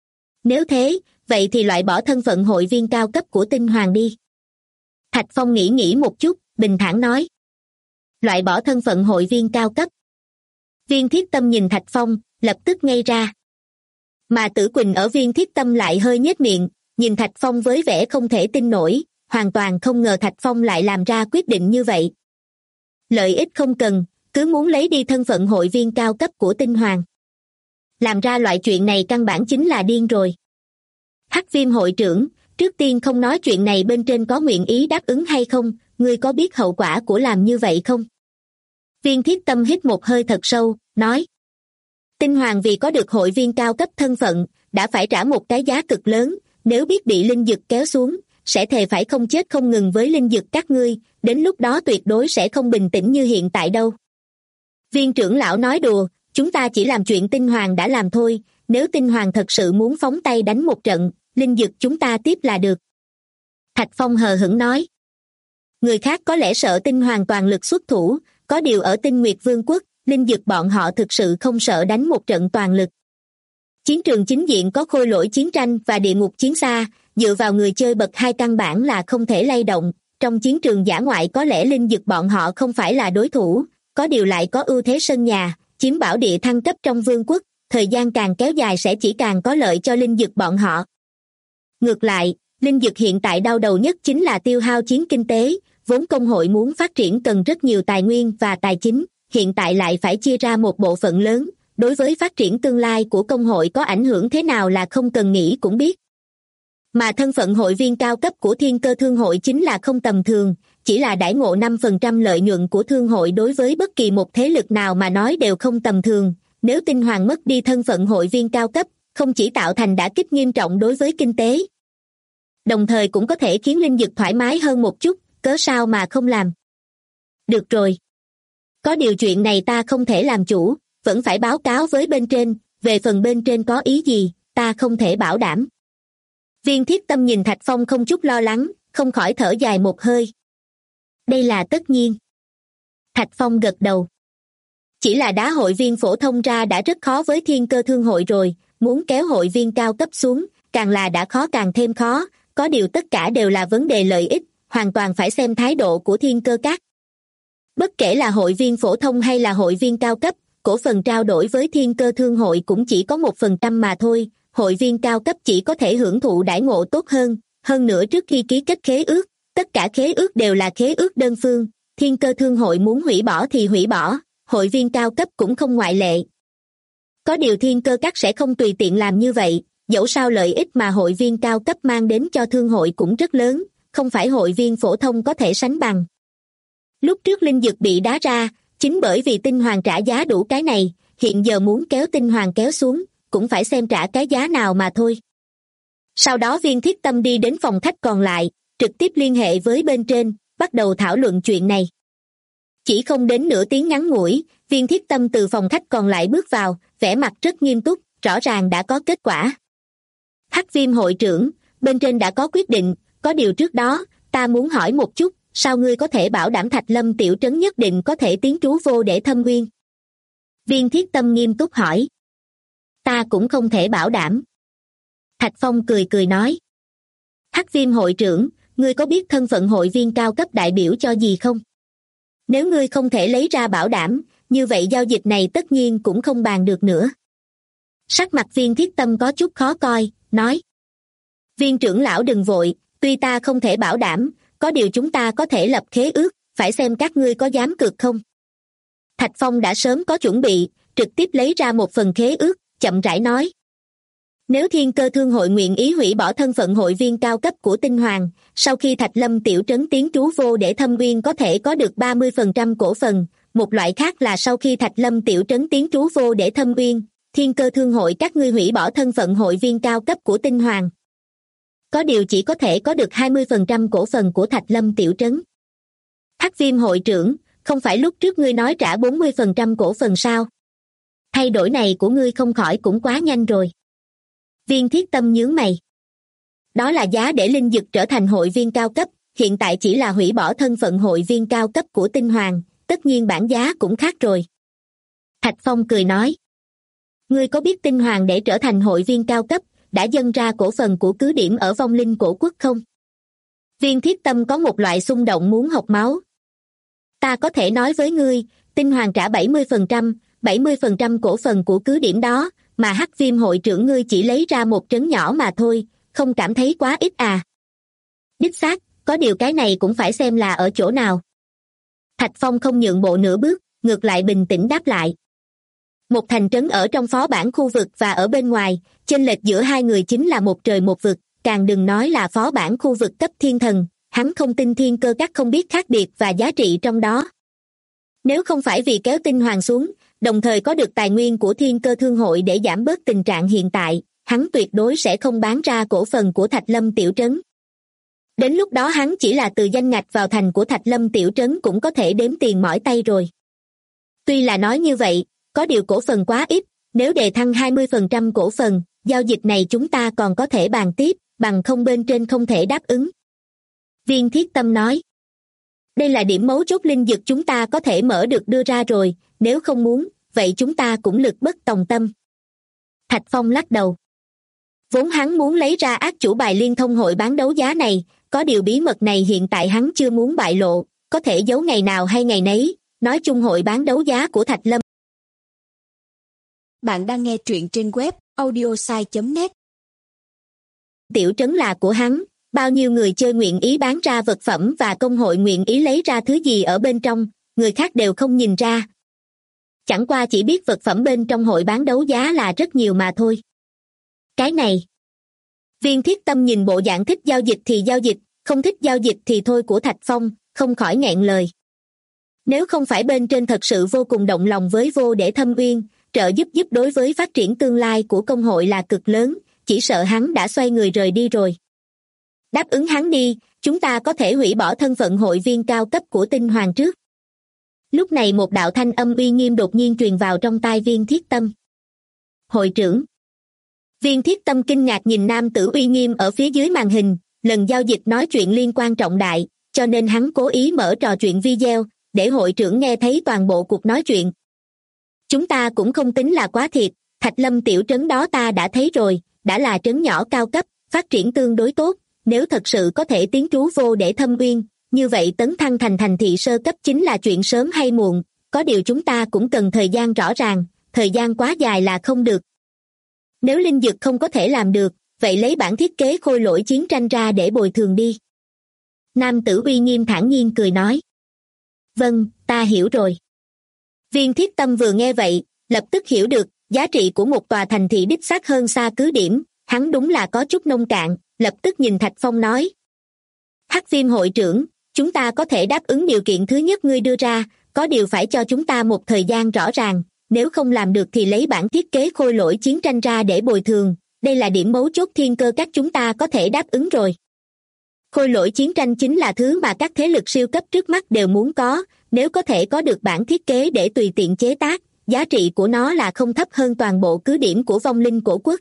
Nếu thế, vậy thì loại bỏ thân phận hội viên cao cấp của tinh hoàng đi. Thạch Phong nghĩ một chút, bình thản nói. Loại bỏ thân phận hội viên cao cấp. Viên Thiết Tâm nhìn Thạch Phong, lập tức ngây ra. Mà Tử Quỳnh ở Viên Thiết Tâm lại hơi nhếch miệng, nhìn Thạch Phong với vẻ không thể tin nổi, hoàn toàn không ngờ Thạch Phong lại làm ra quyết định như vậy. Lợi ích không cần, cứ muốn lấy đi thân phận hội viên cao cấp của Tinh Hoàng. Làm ra loại chuyện này căn bản chính là điên rồi. Hắc Viêm hội trưởng, trước tiên không nói chuyện này bên trên có nguyện ý đáp ứng hay không, ngươi có biết hậu quả của làm như vậy không? Viên Thiết Tâm hít một hơi thật sâu, nói. Tinh Hoàng vì có được hội viên cao cấp thân phận, đã phải trả một cái giá cực lớn, nếu biết bị linh dực kéo xuống, sẽ thề phải không chết không ngừng với linh dực các ngươi, đến lúc đó tuyệt đối sẽ không bình tĩnh như hiện tại đâu. Viên trưởng lão nói đùa, chúng ta chỉ làm chuyện Tinh Hoàng đã làm thôi, nếu Tinh Hoàng thật sự muốn phóng tay đánh một trận, linh dực chúng ta tiếp là được. Thạch Phong hờ hững nói. Người khác có lẽ sợ Tinh Hoàng toàn lực xuất thủ, có điều ở Tinh Nguyệt Vương quốc, linh dực bọn họ thực sự không sợ đánh một trận toàn lực. Chiến trường chính diện có khôi lỗi chiến tranh và địa ngục chiến xa, dựa vào người chơi bậc 2 căn bản là không thể lay động, trong chiến trường dã ngoại có lẽ linh dực bọn họ không phải là đối thủ, có điều lại có ưu thế sân nhà, chiếm bảo địa thăng cấp trong vương quốc, thời gian càng kéo dài sẽ chỉ càng có lợi cho linh dực bọn họ. Ngược lại, linh dực hiện tại đau đầu nhất chính là tiêu hao chiến kinh tế, vốn công hội muốn phát triển cần rất nhiều tài nguyên và tài chính, hiện tại lại phải chia ra một bộ phận lớn, đối với phát triển tương lai của công hội có ảnh hưởng thế nào là không cần nghĩ cũng biết. Mà thân phận hội viên cao cấp của Thiên Cơ Thương hội chính là không tầm thường, chỉ là đãi ngộ 5% lợi nhuận của thương hội đối với bất kỳ một thế lực nào mà nói đều không tầm thường, nếu Tinh Hoàng mất đi thân phận hội viên cao cấp, không chỉ tạo thành đả kích nghiêm trọng đối với kinh tế, đồng thời cũng có thể khiến linh dực thoải mái hơn một chút, cớ sao mà không làm. Được rồi. Có điều chuyện này ta không thể làm chủ, vẫn phải báo cáo với bên trên, về phần bên trên có ý gì, ta không thể bảo đảm. Viên Thiết Tâm nhìn Thạch Phong không chút lo lắng, không khỏi thở dài một hơi. Đây là tất nhiên. Thạch Phong gật đầu. Chỉ là đá hội viên phổ thông ra đã rất khó với Thiên Cơ Thương hội rồi, muốn kéo hội viên cao cấp xuống, càng là đã khó càng thêm khó, có điều tất cả đều là vấn đề lợi ích, hoàn toàn phải xem thái độ của Thiên Cơ Các. Bất kể là hội viên phổ thông hay là hội viên cao cấp, cổ phần trao đổi với Thiên Cơ Thương hội cũng chỉ có 1% mà thôi, hội viên cao cấp chỉ có thể hưởng thụ đãi ngộ tốt hơn nữa trước khi ký kết khế ước, tất cả khế ước đều là khế ước đơn phương, Thiên Cơ Thương hội muốn hủy bỏ thì hủy bỏ, hội viên cao cấp cũng không ngoại lệ. Có điều Thiên Cơ Các sẽ không tùy tiện làm như vậy, dẫu sao lợi ích mà hội viên cao cấp mang đến cho thương hội cũng rất lớn, không phải hội viên phổ thông có thể sánh bằng. Lúc trước linh dực bị đá ra, chính bởi vì Tinh Hoàng trả giá đủ cái này, hiện giờ muốn kéo Tinh Hoàng kéo xuống, cũng phải xem trả cái giá nào mà thôi. Sau đó Viên Thiết Tâm đi đến phòng khách còn lại, trực tiếp liên hệ với bên trên, bắt đầu thảo luận chuyện này. Chỉ không đến nửa tiếng ngắn ngủi, Viên Thiết Tâm từ phòng khách còn lại bước vào, vẻ mặt rất nghiêm túc, rõ ràng đã có kết quả. Hắc Viêm hội trưởng, bên trên đã có quyết định, có điều trước đó, ta muốn hỏi một chút, sao ngươi có thể bảo đảm Thạch Lâm tiểu trấn nhất định có thể tiến trú vô để thâm uyên? Viên Thiết Tâm nghiêm túc hỏi. Ta cũng không thể bảo đảm. Thạch Phong cười cười nói. Hắc Viêm hội trưởng, ngươi có biết thân phận hội viên cao cấp đại biểu cho gì không? Nếu ngươi không thể lấy ra bảo đảm, như vậy giao dịch này tất nhiên cũng không bàn được nữa. Sắc mặt Viên Thiết Tâm có chút khó coi, nói. Viên trưởng lão đừng vội, tuy ta không thể bảo đảm, có điều chúng ta có thể lập khế ước, phải xem các ngươi có dám cược không. Thạch Phong đã sớm có chuẩn bị, trực tiếp lấy ra một phần khế ước, chậm rãi nói. Nếu Thiên Cơ Thương hội nguyện ý hủy bỏ thân phận hội viên cao cấp của Tinh Hoàng, sau khi Thạch Lâm tiểu trấn tiến trú vô để thâm uyên có thể có được 30% cổ phần, một loại khác là sau khi Thạch Lâm tiểu trấn tiến trú vô để thâm uyên, Thiên Cơ Thương hội các ngươi hủy bỏ thân phận hội viên cao cấp của Tinh Hoàng. Có điều chỉ có thể có được 20% cổ phần của Thạch Lâm tiểu trấn. Hắc Viêm hội trưởng, không phải lúc trước ngươi nói trả 40% cổ phần sao? Thay đổi này của ngươi không khỏi cũng quá nhanh rồi. Viên Thiết Tâm nhướng mày. Đó là giá để linh dực trở thành hội viên cao cấp, hiện tại chỉ là hủy bỏ thân phận hội viên cao cấp của Tinh Hoàng, tất nhiên bản giá cũng khác rồi. Thạch Phong cười nói. Ngươi có biết Tinh Hoàng để trở thành hội viên cao cấp, đã dâng ra cổ phần của cứ điểm ở vong linh cổ quốc không? Viên Thiết Tâm có một loại xung động muốn học máu. Ta có thể nói với ngươi, Tinh Hoàng trả 70% cổ phần của cứ điểm đó, mà Hắc Viêm hội trưởng ngươi chỉ lấy ra một trấn nhỏ mà thôi, không cảm thấy quá ít à? Đích xác, có điều cái này cũng phải xem là ở chỗ nào. Thạch Phong không nhượng bộ nửa bước, ngược lại bình tĩnh đáp lại. Một thành trấn ở trong phó bản khu vực và ở bên ngoài, chênh lệch giữa hai người chính là một trời một vực, càng đừng nói là phó bản khu vực cấp thiên thần, hắn không tin thiên cơ các không biết khác biệt và giá trị trong đó. Nếu không phải vì kéo tinh hoàng xuống, đồng thời có được tài nguyên của thiên cơ thương hội để giảm bớt tình trạng hiện tại, hắn tuyệt đối sẽ không bán ra cổ phần của Thạch Lâm tiểu trấn. Đến lúc đó hắn chỉ là từ danh ngạch vào thành của Thạch Lâm tiểu trấn cũng có thể đếm tiền mỏi tay rồi. Tuy là nói như vậy, có điều cổ phần quá ít, nếu đề thăng 20% cổ phần, giao dịch này chúng ta còn có thể bàn tiếp, bằng không bên trên không thể đáp ứng. Viên Thiết Tâm nói. Đây là điểm mấu chốt linh dược chúng ta có thể mở được đưa ra rồi, nếu không muốn, vậy chúng ta cũng lực bất tòng tâm. Thạch Phong lắc đầu. Vốn hắn muốn lấy ra ác chủ bài liên thông hội bán đấu giá này, có điều bí mật này hiện tại hắn chưa muốn bại lộ, có thể giấu ngày nào hay ngày nấy, nói chung hội bán đấu giá của Thạch Lâm. Bạn đang nghe truyện trên web audiosai.net. Tiểu trấn là của hắn, bao nhiêu người chơi nguyện ý bán ra vật phẩm và công hội nguyện ý lấy ra thứ gì ở bên trong, người khác đều không nhìn ra. Chẳng qua chỉ biết vật phẩm bên trong hội bán đấu giá là rất nhiều mà thôi. Cái này. Viên Thiết Tâm nhìn bộ dạng thích giao dịch thì giao dịch, không thích giao dịch thì thôi của Thạch Phong, không khỏi nghẹn lời. Nếu không phải bên trên thật sự vô cùng động lòng với Vô Để Thâm Uyên, trợ giúp đối với phát triển tương lai của công hội là cực lớn, chỉ sợ hắn đã xoay người rời đi rồi. Đáp ứng hắn đi, chúng ta có thể hủy bỏ thân phận hội viên cao cấp của Tinh Hoàng trước. Lúc này một đạo thanh âm uy nghiêm đột nhiên truyền vào trong tai Viên Thiết Tâm. Hội trưởng. Viên Thiết Tâm kinh ngạc nhìn nam tử uy nghiêm ở phía dưới màn hình, lần giao dịch nói chuyện liên quan trọng đại, cho nên hắn cố ý mở trò chuyện video, để hội trưởng nghe thấy toàn bộ cuộc nói chuyện. Chúng ta cũng không tính là quá thiệt, Thạch Lâm tiểu trấn đó ta đã thấy rồi, đã là trấn nhỏ cao cấp, phát triển tương đối tốt, nếu thật sự có thể tiến trú Vô Để Thâm Uyên, như vậy tấn thăng thành thành thị sơ cấp chính là chuyện sớm hay muộn, có điều chúng ta cũng cần thời gian rõ ràng, thời gian quá dài là không được. Nếu linh dược không có thể làm được, vậy lấy bản thiết kế khôi lỗi chiến tranh ra để bồi thường đi. Nam tử uy nghiêm thản nhiên cười nói. Vâng, ta hiểu rồi. Viên Thiết Tâm vừa nghe vậy, lập tức hiểu được, giá trị của một tòa thành thị đích xác hơn xa cứ điểm, hắn đúng là có chút nông cạn, lập tức nhìn Thạch Phong nói. Hắc Viêm hội trưởng, chúng ta có thể đáp ứng điều kiện thứ nhất ngươi đưa ra, có điều phải cho chúng ta một thời gian rõ ràng, nếu không làm được thì lấy bản thiết kế khôi lỗi chiến tranh ra để bồi thường, đây là điểm mấu chốt thiên cơ các chúng ta có thể đáp ứng rồi. Khôi lỗi chiến tranh chính là thứ mà các thế lực siêu cấp trước mắt đều muốn có, nếu có thể có được bản thiết kế để tùy tiện chế tác, giá trị của nó là không thấp hơn toàn bộ cứ điểm của vong linh cổ quốc.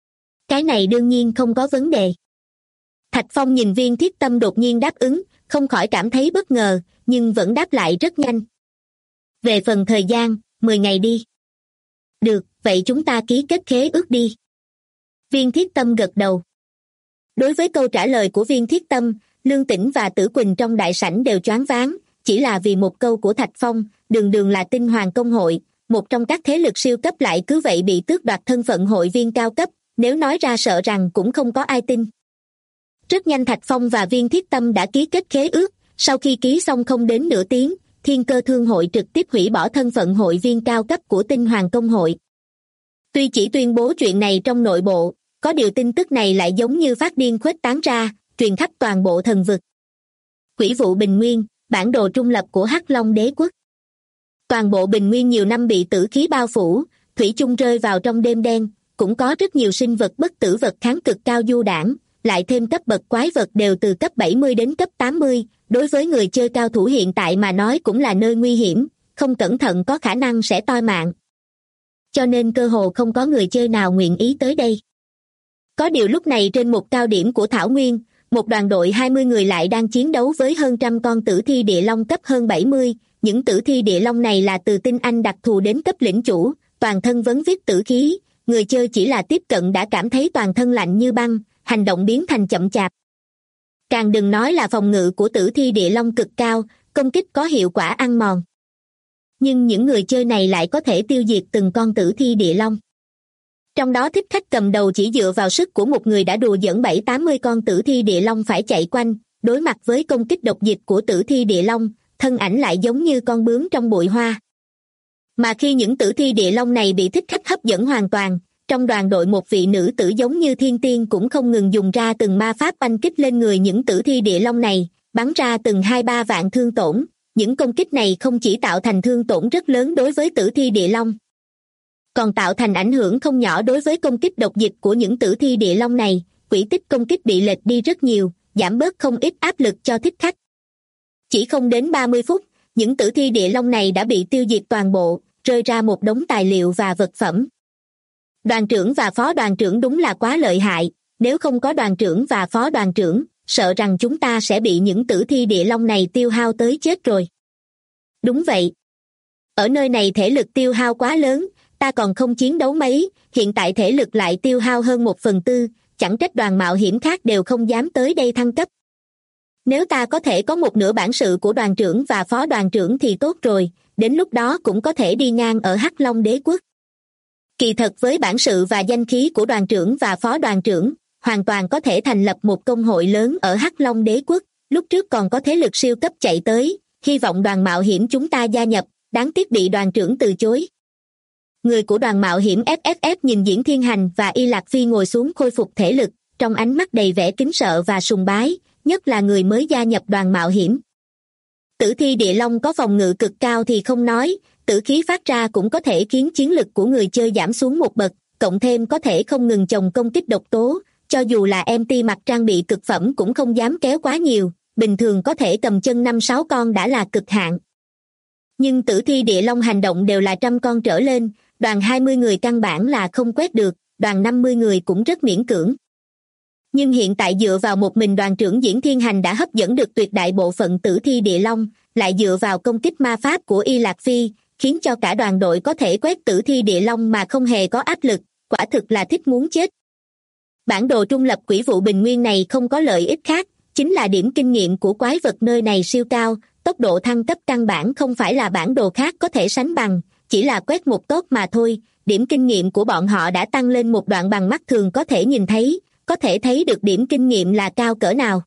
Cái này đương nhiên không có vấn đề. Thạch Phong nhìn Viên Thiết Tâm đột nhiên đáp ứng, không khỏi cảm thấy bất ngờ, nhưng vẫn đáp lại rất nhanh. Về phần thời gian, 10 ngày đi. Được, vậy chúng ta ký kết khế ước đi. Viên Thiết Tâm gật đầu. Đối với câu trả lời của Viên Thiết Tâm, Lương Tĩnh và Tử Quỳnh trong đại sảnh đều choáng váng, chỉ là vì một câu của Thạch Phong, đường đường là Tinh Hoàng công hội, một trong các thế lực siêu cấp lại cứ vậy bị tước đoạt thân phận hội viên cao cấp, nếu nói ra sợ rằng cũng không có ai tin. Rất nhanh Thạch Phong và Viên Thiết Tâm đã ký kết khế ước, sau khi ký xong không đến nửa tiếng, Thiên Cơ Thương hội trực tiếp hủy bỏ thân phận hội viên cao cấp của Tinh Hoàng công hội. Tuy chỉ tuyên bố chuyện này trong nội bộ, có điều tin tức này lại giống như phát điên khuếch tán ra, truyền khắp toàn bộ thần vực. Quỹ vụ Bình Nguyên, bản đồ trung lập của Hắc Long đế quốc. Toàn bộ Bình Nguyên nhiều năm bị tử khí bao phủ, thủy chung rơi vào trong đêm đen, cũng có rất nhiều sinh vật bất tử vật kháng cực cao du đãng, lại thêm cấp bậc quái vật đều từ cấp 70 đến cấp 80, đối với người chơi cao thủ hiện tại mà nói cũng là nơi nguy hiểm, không cẩn thận có khả năng sẽ toi mạng. Cho nên cơ hồ không có người chơi nào nguyện ý tới đây. Có điều lúc này trên một cao điểm của Thảo Nguyên, một đoàn đội 20 người lại đang chiến đấu với hơn trăm con tử thi địa long cấp hơn 70, những tử thi địa long này là từ tinh anh đặc thù đến cấp lĩnh chủ, toàn thân vấn vít tử khí, người chơi chỉ là tiếp cận đã cảm thấy toàn thân lạnh như băng, hành động biến thành chậm chạp. Càng đừng nói là phòng ngự của tử thi địa long cực cao, công kích có hiệu quả ăn mòn. Nhưng những người chơi này lại có thể tiêu diệt từng con tử thi địa long. Trong đó thích khách cầm đầu chỉ dựa vào sức của một người đã đùa giỡn 70-80 con tử thi địa long phải chạy quanh, đối mặt với công kích độc dịch của tử thi địa long, thân ảnh lại giống như con bướm trong bụi hoa. Mà khi những tử thi địa long này bị thích khách hấp dẫn hoàn toàn, trong đoàn đội một vị nữ tử giống như thiên tiên cũng không ngừng dùng ra từng ma pháp oanh kích lên người những tử thi địa long này, bắn ra từng 2-3 vạn thương tổn. Những công kích này không chỉ tạo thành thương tổn rất lớn đối với tử thi địa long, còn tạo thành ảnh hưởng không nhỏ đối với công kích độc dịch của những tử thi địa long này. Quỹ tích công kích bị lệch đi rất nhiều, giảm bớt không ít áp lực cho thích khách. Chỉ không đến 30 phút, những tử thi địa long này đã bị tiêu diệt toàn bộ, rơi ra một đống tài liệu và vật phẩm. Đoàn trưởng và phó đoàn trưởng đúng là quá lợi hại, nếu không có đoàn trưởng và phó đoàn trưởng, sợ rằng chúng ta sẽ bị những tử thi địa long này tiêu hao tới chết rồi. Đúng vậy. Ở nơi này thể lực tiêu hao quá lớn, ta còn không chiến đấu mấy, hiện tại thể lực lại tiêu hao hơn 1/4, chẳng trách đoàn mạo hiểm khác đều không dám tới đây thăng cấp. Nếu ta có thể có một nửa bản sự của đoàn trưởng và phó đoàn trưởng thì tốt rồi, đến lúc đó cũng có thể đi ngang ở Hắc Long Đế Quốc. Kỳ thật với bản sự và danh khí của đoàn trưởng và phó đoàn trưởng, hoàn toàn có thể thành lập một công hội lớn ở Hắc Long Đế Quốc, lúc trước còn có thế lực siêu cấp chạy tới, hy vọng đoàn mạo hiểm chúng ta gia nhập, đáng tiếc bị đoàn trưởng từ chối. Người của đoàn mạo hiểm FFF nhìn Diễn Thiên Hành và Y Lạc Phi ngồi xuống khôi phục thể lực, trong ánh mắt đầy vẻ kính sợ và sùng bái, nhất là người mới gia nhập đoàn mạo hiểm. Tử thi địa long có phòng ngự cực cao thì không nói, tử khí phát ra cũng có thể khiến chiến lực của người chơi giảm xuống một bậc, cộng thêm có thể không ngừng chồng công kích độc tố, cho dù là MT mặc trang bị cực phẩm cũng không dám kéo quá nhiều, bình thường có thể cầm chân 5-6 con đã là cực hạn. Nhưng tử thi địa long hành động đều là 100 con trở lên, đoàn 20 người căn bản là không quét được, đoàn 50 người cũng rất miễn cưỡng. Nhưng hiện tại dựa vào một mình đoàn trưởng Diễn Thiên Hành đã hấp dẫn được tuyệt đại bộ phận tử thi địa long, lại dựa vào công kích ma pháp của Y Lạc Phi, khiến cho cả đoàn đội có thể quét tử thi địa long mà không hề có áp lực, quả thực là thích muốn chết. Bản đồ trung lập quỹ vụ bình nguyên này không có lợi ích khác, chính là điểm kinh nghiệm của quái vật nơi này siêu cao, tốc độ thăng cấp căn bản không phải là bản đồ khác có thể sánh bằng, chỉ là quét một tốt mà thôi, điểm kinh nghiệm của bọn họ đã tăng lên một đoạn bằng mắt thường có thể nhìn thấy, có thể thấy được điểm kinh nghiệm là cao cỡ nào.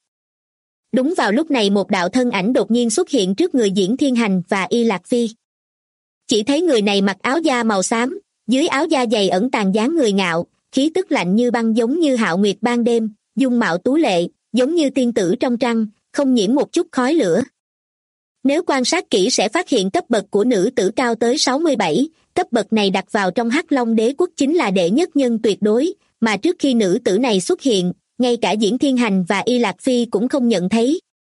Đúng vào lúc này một đạo thân ảnh đột nhiên xuất hiện trước người Diễn Thiên Hành và Y Lạc Phi. Chỉ thấy người này mặc áo da màu xám, dưới áo da dày ẩn tàng dáng người ngạo, khí tức lạnh như băng giống như hạo nguyệt ban đêm, dung mạo tú lệ, giống như tiên tử trong trăng, không nhiễm một chút khói lửa. Nếu quan sát kỹ sẽ phát hiện cấp bậc của nữ tử cao tới 67, cấp bậc này đặt vào trong Hắc Long Đế Quốc chính là đệ nhất nhân tuyệt đối, mà trước khi nữ tử này xuất hiện, ngay cả Diễn Thiên Hành và Y Lạc Phi cũng không nhận thấy.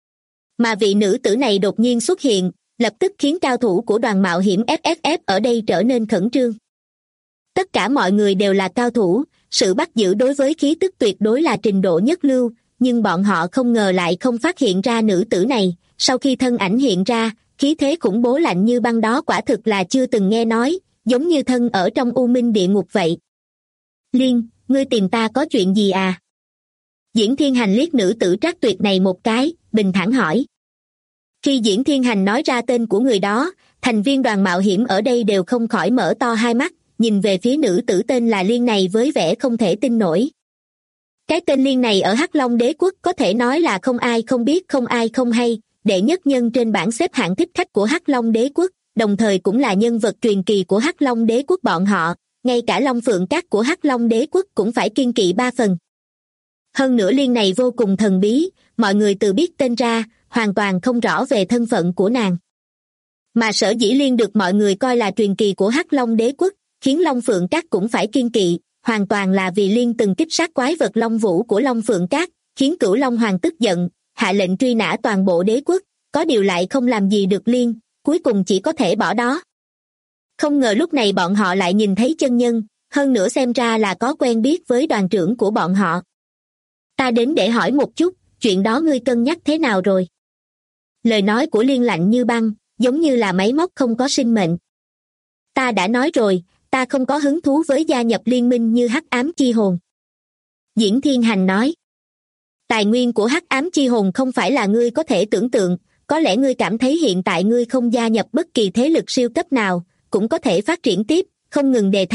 Mà vị nữ tử này đột nhiên xuất hiện, lập tức khiến cao thủ của đoàn mạo hiểm FFF ở đây trở nên khẩn trương. Tất cả mọi người đều là cao thủ, sự bắt giữ đối với khí tức tuyệt đối là trình độ nhất lưu, nhưng bọn họ không ngờ lại không phát hiện ra nữ tử này, sau khi thân ảnh hiện ra, khí thế khủng bố lạnh như băng đó quả thực là chưa từng nghe nói, giống như thân ở trong U Minh địa ngục vậy. Liên, ngươi tìm ta có chuyện gì à? Diễn Thiên Hành liếc nữ tử trác tuyệt này một cái, bình thản hỏi. Khi Diễn Thiên Hành nói ra tên của người đó, thành viên đoàn mạo hiểm ở đây đều không khỏi mở to hai mắt, nhìn về phía nữ tử tên là Liên này với vẻ không thể tin nổi. Cái tên Liên này ở Hắc Long Đế Quốc có thể nói là không ai không biết không ai không hay, đệ nhất nhân trên bảng xếp hạng thích khách của Hắc Long Đế Quốc, đồng thời cũng là nhân vật truyền kỳ của Hắc Long Đế Quốc bọn họ, ngay cả Long Phượng Các của Hắc Long Đế Quốc cũng phải kiêng kỵ 3 phần. Hơn nữa Liên này vô cùng thần bí, mọi người từ biết tên ra, hoàn toàn không rõ về thân phận của nàng. Mà sở dĩ Liên được mọi người coi là truyền kỳ của Hắc Long Đế Quốc, khiến Long Phượng Các cũng phải kiêng kỵ, hoàn toàn là vì Liên từng kích sát quái vật Long Vũ của Long Phượng Các, khiến Cửu Long Hoàng tức giận, hạ lệnh truy nã toàn bộ đế quốc, có điều lại không làm gì được Liên, cuối cùng chỉ có thể bỏ đó. Không ngờ lúc này bọn họ lại nhìn thấy chân nhân, hơn nữa xem ra là có quen biết với đoàn trưởng của bọn họ. Ta đến để hỏi một chút, chuyện đó ngươi cân nhắc thế nào rồi? Lời nói của Liên lạnh như băng, giống như là máy móc không có sinh mệnh. Ta đã nói rồi, ta không có hứng thú với gia nhập liên minh như Hắc Ám Chi Hồn. Diễn Thiên Hành nói. Tài nguyên của Hắc Ám Chi Hồn không phải là ngươi có thể tưởng tượng, có lẽ ngươi cảm thấy hiện tại ngươi không gia nhập bất kỳ thế lực siêu cấp nào, cũng có thể phát triển tiếp, không ngừng đề thăng,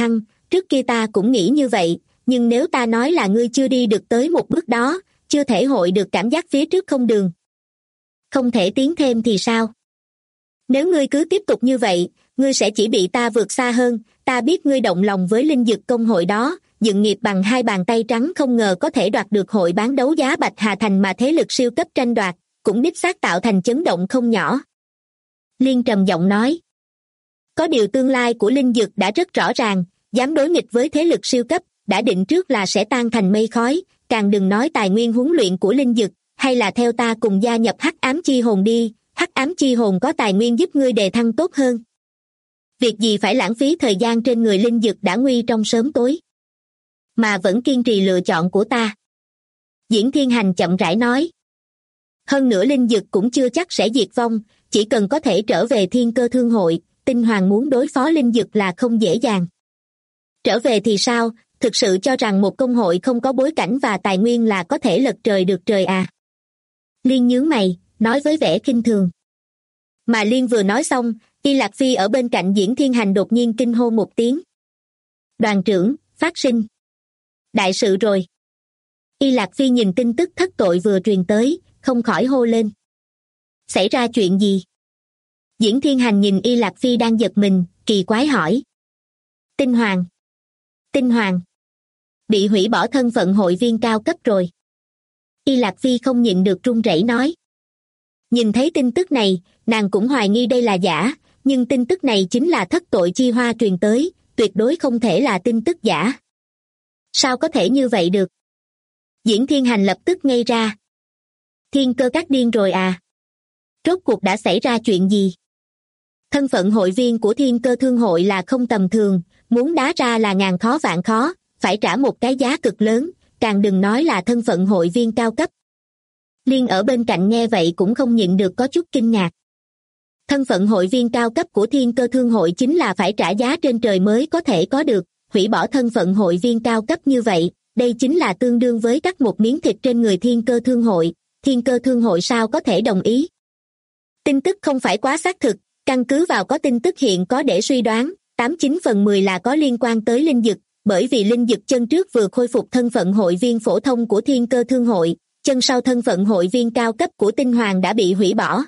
trước kia ta cũng nghĩ như vậy, nhưng nếu ta nói là ngươi chưa đi được tới một bước đó, chưa thể hội được cảm giác phía trước không đường, không thể tiến thêm thì sao? Nếu ngươi cứ tiếp tục như vậy, ngươi sẽ chỉ bị ta vượt xa hơn. Ta biết ngươi động lòng với linh dực công hội đó, dựng nghiệp bằng hai bàn tay trắng, không ngờ có thể đoạt được hội bán đấu giá Bạch Hà Thành mà thế lực siêu cấp tranh đoạt, cũng đích xác tạo thành chấn động không nhỏ. Liên trầm giọng nói. Có điều tương lai của linh dực đã rất rõ ràng, dám đối nghịch với thế lực siêu cấp, đã định trước là sẽ tan thành mây khói, càng đừng nói tài nguyên huấn luyện của linh dực, hay là theo ta cùng gia nhập Hắc Ám Chi Hồn đi, Hắc Ám Chi Hồn có tài nguyên giúp ngươi đề thăng tốt hơn. Việc gì phải lãng phí thời gian trên người linh dực đã nguy trong sớm tối, mà vẫn kiên trì lựa chọn của ta. Diễn Thiên Hành chậm rãi nói. Hơn nữa linh dực cũng chưa chắc sẽ diệt vong, chỉ cần có thể trở về Thiên Cơ Thương Hội, Tinh Hoàng muốn đối phó linh dực là không dễ dàng. Trở về thì sao, thực sự cho rằng một công hội không có bối cảnh và tài nguyên là có thể lật trời được trời à? Liên nhướng mày, nói với vẻ khinh thường. Mà Liên vừa nói xong, Y Lạc Phi ở bên cạnh Diễn Thiên Hành đột nhiên kinh hô một tiếng. Đoàn trưởng, phát sinh. Đại sự rồi. Y Lạc Phi nhìn tin tức thất tội vừa truyền tới, không khỏi hô lên. Xảy ra chuyện gì? Diễn Thiên Hành nhìn Y Lạc Phi đang giật mình, kỳ quái hỏi. Tinh Hoàng. Tinh Hoàng. Bị hủy bỏ thân phận hội viên cao cấp rồi. Y Lạc Phi không nhịn được run rẩy nói. Nhìn thấy tin tức này, nàng cũng hoài nghi đây là giả, nhưng tin tức này chính là thất tội chi hoa truyền tới, tuyệt đối không thể là tin tức giả. Sao có thể như vậy được? Diễn Thiên Hành lập tức ngây ra. Thiên Cơ Các điên rồi à? Rốt cuộc đã xảy ra chuyện gì? Thân phận hội viên của Thiên Cơ Thương Hội là không tầm thường, muốn đá ra là ngàn khó vạn khó, phải trả một cái giá cực lớn, càng đừng nói là thân phận hội viên cao cấp. Liên ở bên cạnh nghe vậy cũng không nhịn được có chút kinh ngạc. Thân phận hội viên cao cấp của Thiên Cơ Thương Hội chính là phải trả giá trên trời mới có thể có được, hủy bỏ thân phận hội viên cao cấp như vậy, đây chính là tương đương với cắt một miếng thịt trên người Thiên Cơ Thương Hội, Thiên Cơ Thương Hội sao có thể đồng ý? Tin tức không phải quá xác thực, căn cứ vào có tin tức hiện có để suy đoán, 89/10 là có liên quan tới linh dực, bởi vì linh dực chân trước vừa khôi phục thân phận hội viên phổ thông của Thiên Cơ Thương Hội, chân sau thân phận hội viên cao cấp của Tinh Hoàng đã bị hủy bỏ.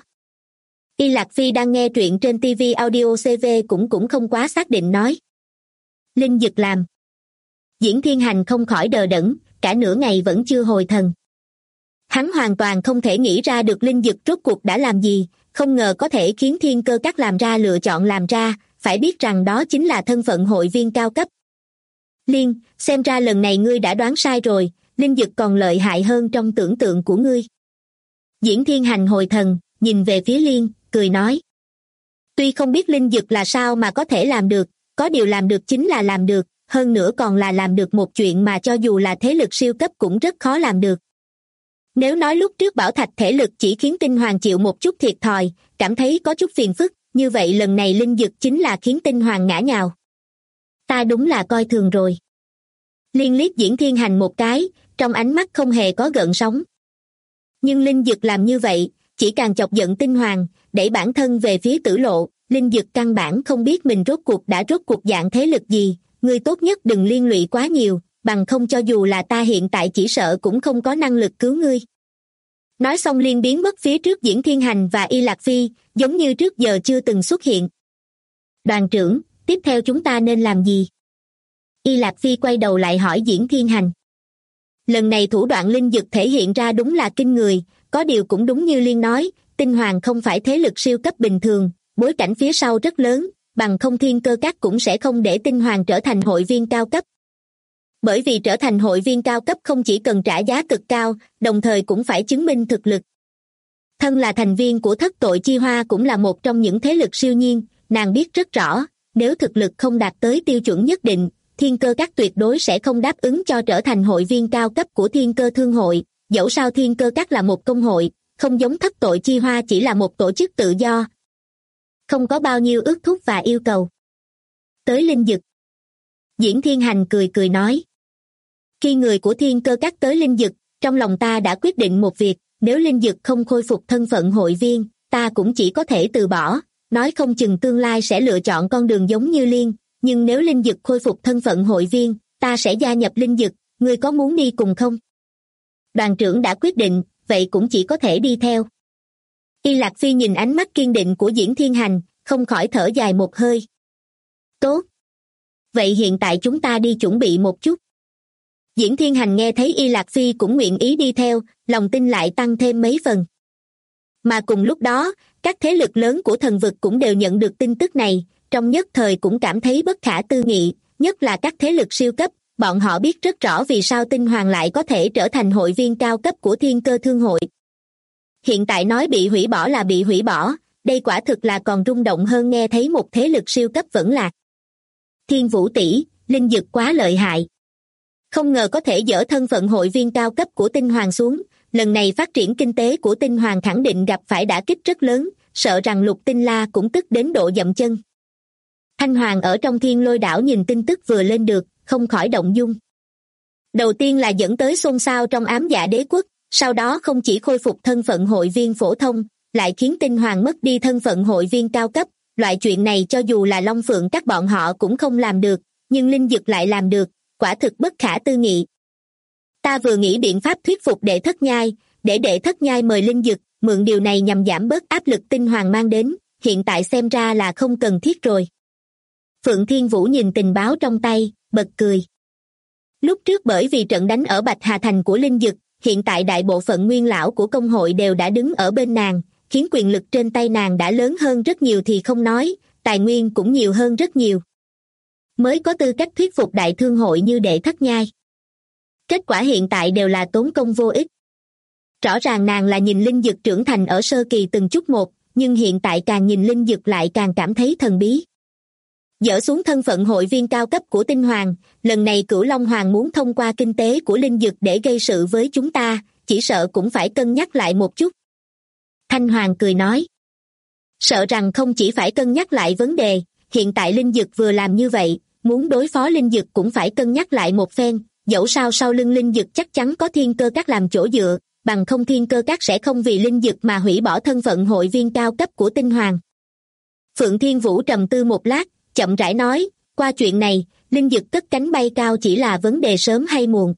Y Lạc Phi đang nghe truyện trên TV Audio CV cũng không quá xác định nói. Linh dực làm. Diễn Thiên Hành không khỏi đờ đẫn, cả nửa ngày vẫn chưa hồi thần. Hắn hoàn toàn không thể nghĩ ra được linh dực rốt cuộc đã làm gì, không ngờ có thể khiến Thiên Cơ Các làm ra lựa chọn làm ra, phải biết rằng đó chính là thân phận hội viên cao cấp. Liên, xem ra lần này ngươi đã đoán sai rồi, linh dực còn lợi hại hơn trong tưởng tượng của ngươi. Diễn Thiên Hành hồi thần, nhìn về phía Liên, cười nói. Tuy không biết linh dực là sao mà có thể làm được, có điều làm được chính là làm được, hơn nữa còn là làm được một chuyện mà cho dù là thế lực siêu cấp cũng rất khó làm được. Nếu nói lúc trước bảo thạch thể lực chỉ khiến Tinh Hoàng chịu một chút thiệt thòi, cảm thấy có chút phiền phức, như vậy lần này linh dực chính là khiến Tinh Hoàng ngã nhào. Ta đúng là coi thường rồi. Liên liếc Diễn Thiên Hành một cái, trong ánh mắt không hề có gợn sóng. Nhưng linh dực làm như vậy, chỉ càng chọc giận Tinh Hoàng, đẩy bản thân về phía tử lộ, linh dực căn bản không biết mình rốt cuộc dạng thế lực gì, ngươi tốt nhất đừng liên lụy quá nhiều, bằng không cho dù là ta hiện tại chỉ sợ cũng không có năng lực cứu ngươi. Nói xong Liên biến mất phía trước Diễn Thiên Hành và Y Lạc Phi, giống như trước giờ chưa từng xuất hiện. Đoàn trưởng, tiếp theo chúng ta nên làm gì? Y Lạc Phi quay đầu lại hỏi Diễn Thiên Hành. Lần này thủ đoạn linh dực thể hiện ra đúng là kinh người, có điều cũng đúng như Liên nói, Tinh Hoàng không phải thế lực siêu cấp bình thường, bối cảnh phía sau rất lớn, bằng không Thiên Cơ Các cũng sẽ không để Tinh Hoàng trở thành hội viên cao cấp. Bởi vì trở thành hội viên cao cấp không chỉ cần trả giá cực cao, đồng thời cũng phải chứng minh thực lực. Thân là thành viên của thất tội chi hoa cũng là một trong những thế lực siêu nhiên, nàng biết rất rõ, nếu thực lực không đạt tới tiêu chuẩn nhất định, Thiên Cơ Các tuyệt đối sẽ không đáp ứng cho trở thành hội viên cao cấp của Thiên Cơ Thương Hội, dẫu sao Thiên Cơ Các là một công hội, không giống thất tội chi hoa chỉ là một tổ chức tự do. Không có bao nhiêu ước thúc và yêu cầu. Tới linh dực. Diễn Thiên Hành cười nói. Khi người của Thiên Cơ Các tới linh dực, trong lòng ta đã quyết định một việc, nếu linh dực không khôi phục thân phận hội viên, ta cũng chỉ có thể từ bỏ, nói không chừng tương lai sẽ lựa chọn con đường giống như Liên, nhưng nếu Linh Dực khôi phục thân phận hội viên, ta sẽ gia nhập Linh Dực, ngươi có muốn đi cùng không? Đoàn trưởng đã quyết định, vậy cũng chỉ có thể đi theo. Y Lạc Phi nhìn ánh mắt kiên định của Diễn Thiên Hành, không khỏi thở dài một hơi. Tốt. Vậy hiện tại chúng ta đi chuẩn bị một chút. Diễn Thiên Hành nghe thấy Y Lạc Phi cũng nguyện ý đi theo, lòng tin lại tăng thêm mấy phần. Mà cùng lúc đó, các thế lực lớn của thần vực cũng đều nhận được tin tức này, trong nhất thời cũng cảm thấy bất khả tư nghị, nhất là các thế lực siêu cấp, bọn họ biết rất rõ vì sao Tinh Hoàng lại có thể trở thành hội viên cao cấp của Thiên Cơ Thương hội. Hiện tại nói bị hủy bỏ là bị hủy bỏ, đây quả thực là còn rung động hơn nghe thấy một thế lực siêu cấp vẫn lạc. Thiên Vũ tỷ, Linh Dực quá lợi hại. Không ngờ có thể dỡ thân phận hội viên cao cấp của Tinh Hoàng xuống, lần này phát triển kinh tế của Tinh Hoàng khẳng định gặp phải đả kích rất lớn, sợ rằng Lục Tinh La cũng tức đến độ dậm chân. Thanh Hoàng ở trong Thiên Lôi đảo nhìn tin tức vừa lên được, không khỏi động dung. Đầu tiên là dẫn tới xôn xao trong Ám Dạ Đế quốc, sau đó không chỉ khôi phục thân phận hội viên phổ thông, lại khiến Tinh Hoàng mất đi thân phận hội viên cao cấp. Loại chuyện này cho dù là Long Phượng các bọn họ cũng không làm được, nhưng Linh Dực lại làm được, quả thực bất khả tư nghị. Ta vừa nghĩ biện pháp thuyết phục Đệ Thất Nhai, để Đệ Thất Nhai mời Linh Dực, mượn điều này nhằm giảm bớt áp lực Tinh Hoàng mang đến, hiện tại xem ra là không cần thiết rồi. Phượng Thiên Vũ nhìn tình báo trong tay, bật cười. Lúc trước bởi vì trận đánh ở Bạch Hà Thành của Linh Dực, hiện tại đại bộ phận nguyên lão của công hội đều đã đứng ở bên nàng, khiến quyền lực trên tay nàng đã lớn hơn rất nhiều thì không nói, tài nguyên cũng nhiều hơn rất nhiều. Mới có tư cách thuyết phục đại thương hội như Đệ Thất Nhai. Kết quả hiện tại đều là tốn công vô ích. Rõ ràng nàng là nhìn Linh Dực trưởng thành ở sơ kỳ từng chút một, nhưng hiện tại càng nhìn Linh Dực lại càng cảm thấy thần bí. Dỡ xuống thân phận hội viên cao cấp của Tinh Hoàng, lần này Cửu Long Hoàng muốn thông qua kinh tế của Linh Dực để gây sự với chúng ta, chỉ sợ cũng phải cân nhắc lại một chút. Thanh Hoàng cười nói. Sợ rằng không chỉ phải cân nhắc lại vấn đề, hiện tại Linh Dực vừa làm như vậy, muốn đối phó Linh Dực cũng phải cân nhắc lại một phen, dẫu sao sau lưng Linh Dực chắc chắn có Thiên Cơ Các làm chỗ dựa, bằng không Thiên Cơ Các sẽ không vì Linh Dực mà hủy bỏ thân phận hội viên cao cấp của Tinh Hoàng. Phượng Thiên Vũ trầm tư một lát, chậm rãi nói, qua chuyện này, Linh Dực cất cánh bay cao chỉ là vấn đề sớm hay muộn.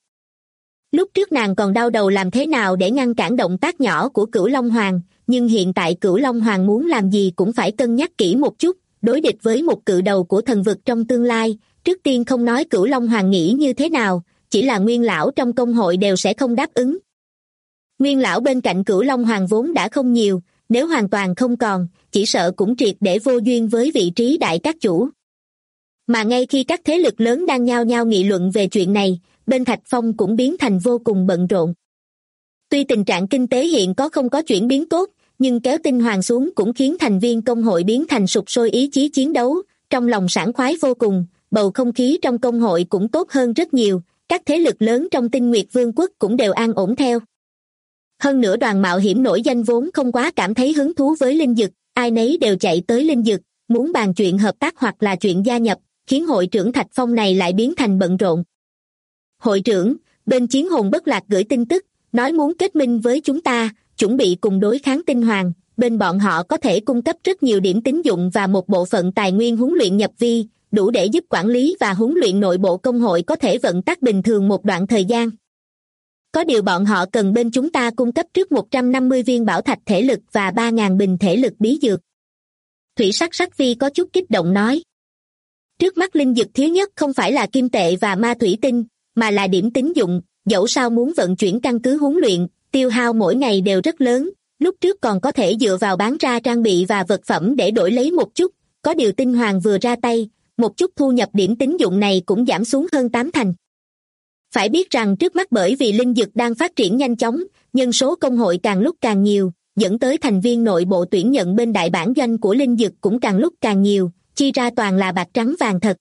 Lúc trước nàng còn đau đầu làm thế nào để ngăn cản động tác nhỏ của Cửu Long Hoàng, nhưng hiện tại Cửu Long Hoàng muốn làm gì cũng phải cân nhắc kỹ một chút, đối địch với một cự đầu của thần vực trong tương lai, trước tiên không nói Cửu Long Hoàng nghĩ như thế nào, chỉ là nguyên lão trong công hội đều sẽ không đáp ứng. Nguyên lão bên cạnh Cửu Long Hoàng vốn đã không nhiều, nếu hoàn toàn không còn, chỉ sợ cũng triệt để vô duyên với vị trí đại các chủ. Mà ngay khi các thế lực lớn đang nhao nhao nghị luận về chuyện này, bên Thạch Phong cũng biến thành vô cùng bận rộn. Tuy tình trạng kinh tế hiện không có chuyển biến tốt, nhưng kéo Tinh Hoàng xuống cũng khiến thành viên công hội biến thành sục sôi ý chí chiến đấu, trong lòng sảng khoái vô cùng, bầu không khí trong công hội cũng tốt hơn rất nhiều, các thế lực lớn trong Tinh Nguyệt Vương quốc cũng đều an ổn theo. Hơn nữa đoàn mạo hiểm nổi danh vốn không quá cảm thấy hứng thú với Linh Dực, ai nấy đều chạy tới Linh Dực, muốn bàn chuyện hợp tác hoặc là chuyện gia nhập, khiến hội trưởng Thạch Phong này lại biến thành bận rộn. Hội trưởng, bên Chiến Hồn Bất Lạc gửi tin tức, nói muốn kết minh với chúng ta, chuẩn bị cùng đối kháng Tinh Hoàng, bên bọn họ có thể cung cấp rất nhiều điểm tín dụng và một bộ phận tài nguyên huấn luyện nhập vi, đủ để giúp quản lý và huấn luyện nội bộ công hội có thể vận tắc bình thường một đoạn thời gian. Có điều bọn họ cần bên chúng ta cung cấp trước 150 viên bảo thạch thể lực và 3.000 bình thể lực bí dược. Thủy Sắc Sắc Phi có chút kích động nói. Trước mắt Linh Dực thiếu nhất không phải là kim tệ và ma thủy tinh, mà là điểm tín dụng, dẫu sao muốn vận chuyển căn cứ huấn luyện, tiêu hao mỗi ngày đều rất lớn, lúc trước còn có thể dựa vào bán ra trang bị và vật phẩm để đổi lấy một chút, có điều Tinh Hoàng vừa ra tay, một chút thu nhập điểm tín dụng này cũng giảm xuống hơn 80%. Phải biết rằng trước mắt bởi vì Linh Dực đang phát triển nhanh chóng, nhân số công hội càng lúc càng nhiều, dẫn tới thành viên nội bộ tuyển nhận bên đại bản doanh của Linh Dực cũng càng lúc càng nhiều, chi ra toàn là bạc trắng vàng thật.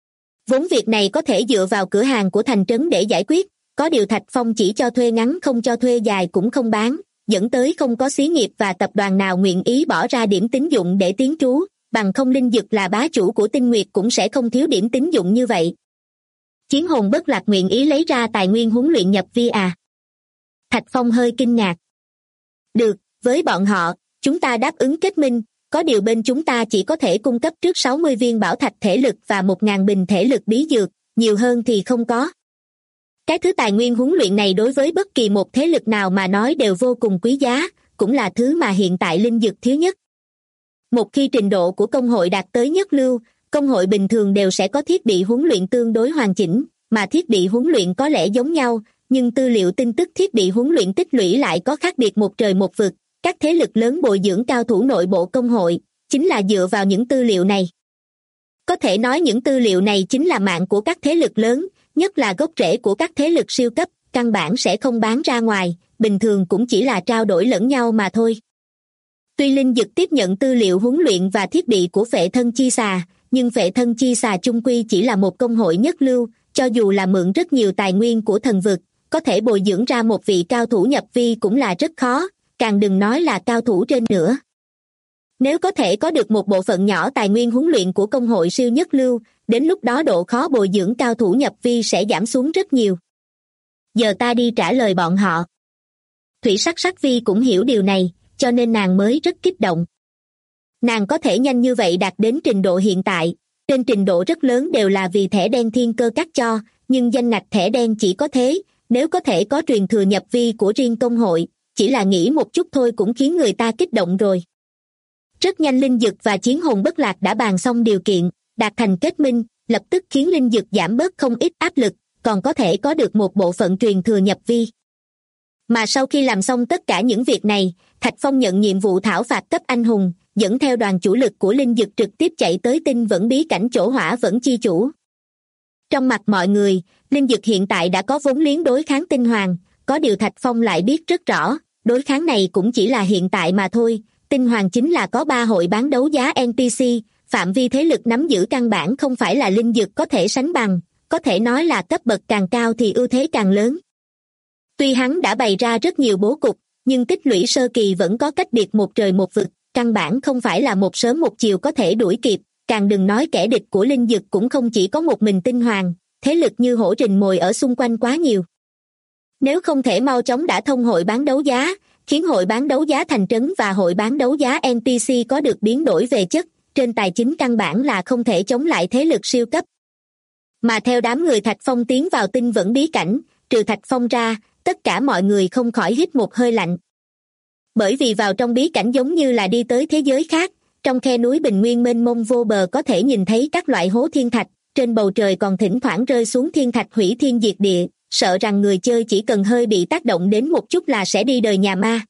Vốn việc này có thể dựa vào cửa hàng của thành trấn để giải quyết, có điều Thạch Phong chỉ cho thuê ngắn không cho thuê dài cũng không bán, dẫn tới không có xí nghiệp và tập đoàn nào nguyện ý bỏ ra điểm tín dụng để tiến trú, bằng không Linh Dực là bá chủ của Tinh Nguyệt cũng sẽ không thiếu điểm tín dụng như vậy. Chiến Hồn Bất Lạc nguyện ý lấy ra tài nguyên huấn luyện nhập vi à? Thạch Phong hơi kinh ngạc. Được, với bọn họ, chúng ta đáp ứng kết minh, Có điều bên chúng ta chỉ có thể cung cấp trước 60 viên bảo thạch thể lực và 1.000 bình thể lực bí dược, nhiều hơn thì không có. Cái thứ tài nguyên huấn luyện này đối với bất kỳ một thế lực nào mà nói đều vô cùng quý giá, cũng là thứ mà hiện tại linh dược thiếu nhất. Một khi trình độ của công hội đạt tới nhất lưu, công hội bình thường đều sẽ có thiết bị huấn luyện tương đối hoàn chỉnh, mà thiết bị huấn luyện có lẽ giống nhau, nhưng tư liệu tin tức thiết bị huấn luyện tích lũy lại có khác biệt một trời một vực. Các thế lực lớn bồi dưỡng cao thủ nội bộ công hội, chính là dựa vào những tư liệu này. Có thể nói những tư liệu này chính là mạng của các thế lực lớn, nhất là gốc rễ của các thế lực siêu cấp, căn bản sẽ không bán ra ngoài, bình thường cũng chỉ là trao đổi lẫn nhau mà thôi. Tuy Linh Dực tiếp nhận tư liệu huấn luyện và thiết bị của Phệ Thân Chi Xà, nhưng Phệ Thân Chi Xà chung quy chỉ là một công hội nhất lưu, cho dù là mượn rất nhiều tài nguyên của thần vực, có thể bồi dưỡng ra một vị cao thủ nhập vi cũng là rất khó, càng đừng nói là cao thủ trên nữa. Nếu có thể có được một bộ phận nhỏ tài nguyên huấn luyện của công hội siêu nhất lưu, đến lúc đó độ khó bồi dưỡng cao thủ nhập vi sẽ giảm xuống rất nhiều. Giờ ta đi trả lời bọn họ. Thủy Sắc Sắc Vi cũng hiểu điều này, cho nên nàng mới rất kích động. Nàng có thể nhanh như vậy đạt đến trình độ hiện tại, trên trình độ rất lớn đều là vì thẻ đen thiên cơ cắt cho, nhưng danh ngạch thẻ đen chỉ có thế, nếu có thể có truyền thừa nhập vi của riêng công hội, chỉ là nghĩ một chút thôi cũng khiến người ta kích động rồi. Rất nhanh Linh Dực và Chiến Hồn Bất Lạc đã bàn xong điều kiện, đạt thành kết minh, lập tức khiến Linh Dực giảm bớt không ít áp lực, còn có thể có được một bộ phận truyền thừa nhập vi. Mà sau khi làm xong tất cả những việc này, Thạch Phong nhận nhiệm vụ thảo phạt cấp anh hùng, dẫn theo đoàn chủ lực của Linh Dực trực tiếp chạy tới Tinh Vẫn bí cảnh chỗ Hỏa Vẫn chi chủ. Trong mặt mọi người, Linh Dực hiện tại đã có vốn liếng đối kháng Tinh Hoàng, có điều Thạch Phong lại biết rất rõ, đối kháng này cũng chỉ là hiện tại mà thôi. Tinh Hoàng chính là có 3 hội bán đấu giá NPC, phạm vi thế lực nắm giữ căn bản không phải là Linh Dực có thể sánh bằng, có thể nói là cấp bậc càng cao thì ưu thế càng lớn. Tuy hắn đã bày ra rất nhiều bố cục, nhưng tích lũy sơ kỳ vẫn có cách biệt một trời một vực, căn bản không phải là một sớm một chiều có thể đuổi kịp, càng đừng nói kẻ địch của Linh Dực cũng không chỉ có một mình Tinh Hoàng, thế lực như hổ rình mồi ở xung quanh quá nhiều. Nếu không thể mau chóng đã thông hội bán đấu giá, khiến hội bán đấu giá thành trấn và hội bán đấu giá NPC có được biến đổi về chất, trên tài chính căn bản là không thể chống lại thế lực siêu cấp. Mà theo đám người Thạch Phong tiến vào Tinh Vẫn bí cảnh, trừ Thạch Phong ra, tất cả mọi người không khỏi hít một hơi lạnh. Bởi vì vào trong bí cảnh giống như là đi tới thế giới khác, trong khe núi bình nguyên mênh mông vô bờ có thể nhìn thấy các loại hố thiên thạch, trên bầu trời còn thỉnh thoảng rơi xuống thiên thạch hủy thiên diệt địa, sợ rằng người chơi chỉ cần hơi bị tác động đến một chút là sẽ đi đời nhà ma.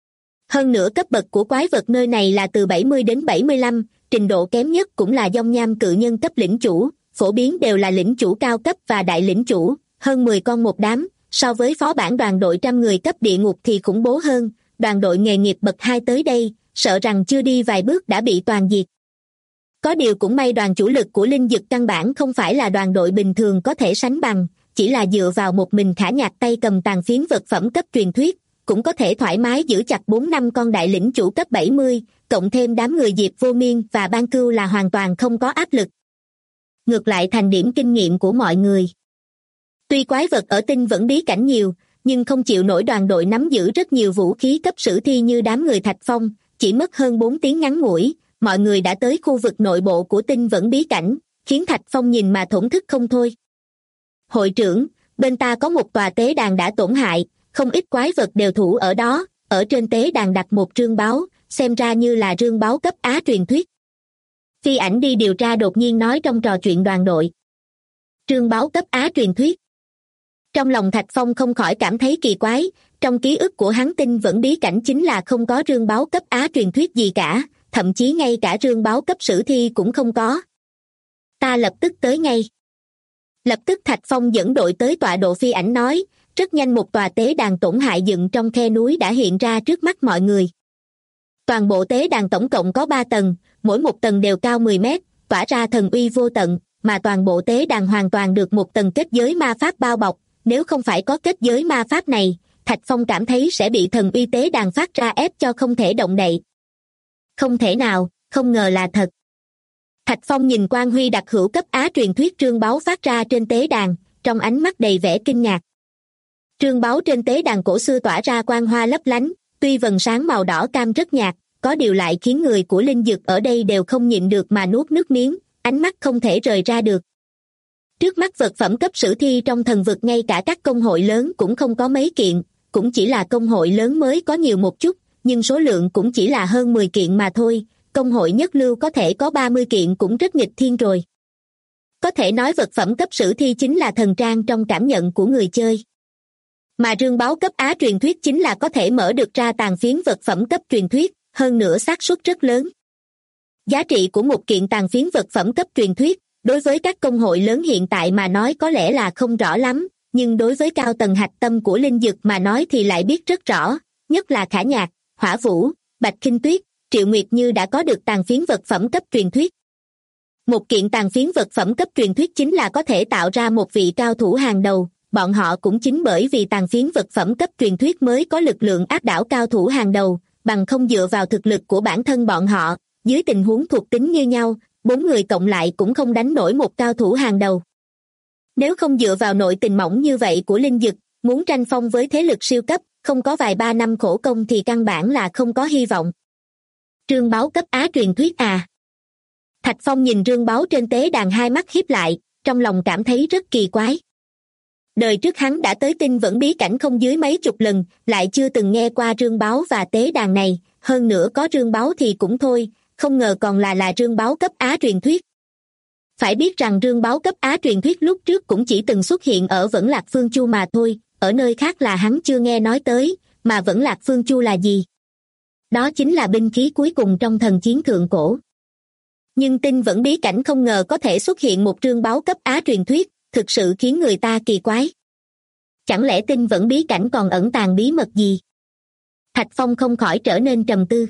Hơn nữa cấp bậc của quái vật nơi này là từ 70 đến 75, trình độ kém nhất cũng là dông nham cự nhân cấp lĩnh chủ, phổ biến đều là lĩnh chủ cao cấp và đại lĩnh chủ, hơn 10 con một đám, so với phó bản đoàn đội 100 người cấp địa ngục thì khủng bố hơn, đoàn đội nghề nghiệp bậc 2 tới đây, sợ rằng chưa đi vài bước đã bị toàn diệt. Có điều cũng may đoàn chủ lực của Linh Dực căn bản không phải là đoàn đội bình thường có thể sánh bằng, chỉ là dựa vào một mình Khả Nhạc tay cầm tàn phiến vật phẩm cấp truyền thuyết, cũng có thể thoải mái giữ chặt 4-5 con đại lĩnh chủ cấp 70, cộng thêm đám người Diệp Vô Miên và Ban Cưu là hoàn toàn không có áp lực. Ngược lại thành điểm kinh nghiệm của mọi người. Tuy quái vật ở Tinh Vẫn bí cảnh nhiều, nhưng không chịu nổi đoàn đội nắm giữ rất nhiều vũ khí cấp sử thi như đám người Thạch Phong, chỉ mất hơn 4 tiếng ngắn ngủi, mọi người đã tới khu vực nội bộ của Tinh Vẫn bí cảnh, khiến Thạch Phong nhìn mà thổn thức không thôi. Hội trưởng, bên ta có một tòa tế đàn đã tổn hại, không ít quái vật đều thủ ở đó, ở trên tế đàn đặt một trương báu, xem ra như là trương báu cấp Á truyền thuyết. Phi Ảnh đi điều tra đột nhiên nói trong trò chuyện đoàn đội. Trương báu cấp Á truyền thuyết. Trong lòng Thạch Phong không khỏi cảm thấy kỳ quái, trong ký ức của hắn Tinh Vẫn bí cảnh chính là không có trương báu cấp Á truyền thuyết gì cả, thậm chí ngay cả trương báu cấp sử thi cũng không có. Ta lập tức tới ngay. Lập tức Thạch Phong dẫn đội tới tọa độ. Phi Ảnh nói, rất nhanh một tòa tế đàn tổn hại dựng trong khe núi đã hiện ra trước mắt mọi người. Toàn bộ tế đàn tổng cộng có 3 tầng, mỗi một tầng đều cao 10 mét, tỏa ra thần uy vô tận, mà toàn bộ tế đàn hoàn toàn được một tầng kết giới ma pháp bao bọc, nếu không phải có kết giới ma pháp này, Thạch Phong cảm thấy sẽ bị thần uy tế đàn phát ra ép cho không thể động đậy. Không thể nào, không ngờ là thật. Thạch Phong nhìn quang huy đặc hữu cấp Á truyền thuyết trương báu phát ra trên tế đàn, trong ánh mắt đầy vẻ kinh ngạc. Trương báu trên tế đàn cổ xưa tỏa ra quang hoa lấp lánh, tuy vầng sáng màu đỏ cam rất nhạt, có điều lại khiến người của linh dực ở đây đều không nhịn được mà nuốt nước miếng, ánh mắt không thể rời ra được. Trước mắt vật phẩm cấp sử thi trong thần vực ngay cả các công hội lớn cũng không có mấy kiện, cũng chỉ là công hội lớn mới có nhiều một chút, nhưng số lượng cũng chỉ là hơn 10 kiện mà thôi, công hội nhất lưu có thể có 30 kiện cũng rất nghịch thiên rồi. Có thể nói vật phẩm cấp sử thi chính là thần trang trong cảm nhận của người chơi. Mà rương báu cấp Á truyền thuyết chính là có thể mở được ra tàn phiến vật phẩm cấp truyền thuyết, hơn nữa xác suất rất lớn. Giá trị của một kiện tàn phiến vật phẩm cấp truyền thuyết, đối với các công hội lớn hiện tại mà nói có lẽ là không rõ lắm, nhưng đối với cao tầng hạch tâm của linh dực mà nói thì lại biết rất rõ, nhất là Khả Nhạc, Hỏa Vũ, Bạch Khinh Tuyết, Triệu Nguyệt Như đã có được tàn phiến vật phẩm cấp truyền thuyết. Một kiện tàn phiến vật phẩm cấp truyền thuyết chính là có thể tạo ra một vị cao thủ hàng đầu, bọn họ cũng chính bởi vì tàn phiến vật phẩm cấp truyền thuyết mới có lực lượng áp đảo cao thủ hàng đầu, bằng không dựa vào thực lực của bản thân bọn họ, dưới tình huống thuộc tính như nhau, 4 người cộng lại cũng không đánh nổi một cao thủ hàng đầu. Nếu không dựa vào nội tình mỏng như vậy của linh dực, muốn tranh phong với thế lực siêu cấp, không có vài ba năm khổ công thì căn bản là không có hy vọng. Rương báu cấp Á truyền thuyết à? Thạch Phong nhìn rương báu trên tế đàn, hai mắt híp lại, trong lòng cảm thấy rất kỳ quái. Đời trước hắn đã tới Tinh Vẫn bí cảnh không dưới mấy chục lần, lại chưa từng nghe qua rương báu và tế đàn này, hơn nữa có rương báu thì cũng thôi, không ngờ còn là rương báu cấp Á truyền thuyết. Phải biết rằng rương báu cấp Á truyền thuyết lúc trước cũng chỉ từng xuất hiện ở Vẫn Lạc Phương Chu mà thôi, ở nơi khác là hắn chưa nghe nói tới, mà Vẫn Lạc Phương Chu là gì? Đó chính là binh khí cuối cùng trong thần chiến thượng cổ. Nhưng Tinh Vẫn bí cảnh không ngờ có thể xuất hiện một rương báu cấp Á truyền thuyết, thực sự khiến người ta kỳ quái. Chẳng lẽ Tinh Vẫn bí cảnh còn ẩn tàng bí mật gì? Thạch Phong không khỏi trở nên trầm tư.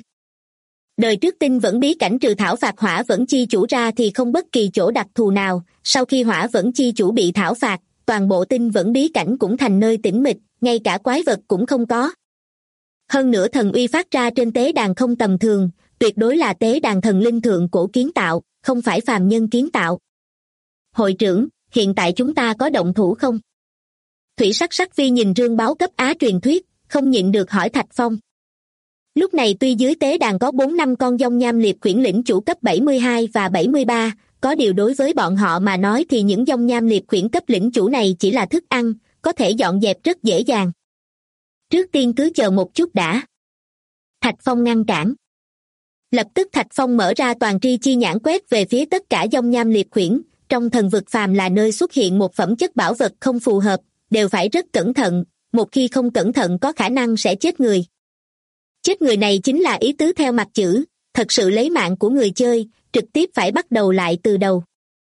Đời trước Tinh Vẫn bí cảnh trừ thảo phạt Hỏa Vẫn chi chủ ra thì không bất kỳ chỗ đặc thù nào, sau khi Hỏa Vẫn chi chủ bị thảo phạt, toàn bộ Tinh Vẫn bí cảnh cũng thành nơi tĩnh mịch, ngay cả quái vật cũng không có. Hơn nữa thần uy phát ra trên tế đàn không tầm thường, tuyệt đối là tế đàn thần linh thượng cổ kiến tạo, không phải phàm nhân kiến tạo. Hội trưởng, hiện tại chúng ta có động thủ không? Thủy Sắc Sắc Vi nhìn rương báu cấp Á truyền thuyết, không nhịn được hỏi Thạch Phong. Lúc này tuy dưới tế đàn có 4-5 con dông nham liệp khuyển lĩnh chủ cấp 72 và 73, có điều đối với bọn họ mà nói thì những dông nham liệp khuyển cấp lĩnh chủ này chỉ là thức ăn, có thể dọn dẹp rất dễ dàng. Trước tiên cứ chờ một chút đã. Thạch Phong ngăn cản. Lập tức Thạch Phong mở ra toàn tri chi nhãn quét về phía tất cả dông nham liệp khuyển, trong thần vực phàm là nơi xuất hiện một phẩm chất bảo vật không phù hợp, đều phải rất cẩn thận, một khi không cẩn thận có khả năng sẽ chết người. Chết người này chính là ý tứ theo mặt chữ, thật sự lấy mạng của người chơi, trực tiếp phải bắt đầu lại từ đầu.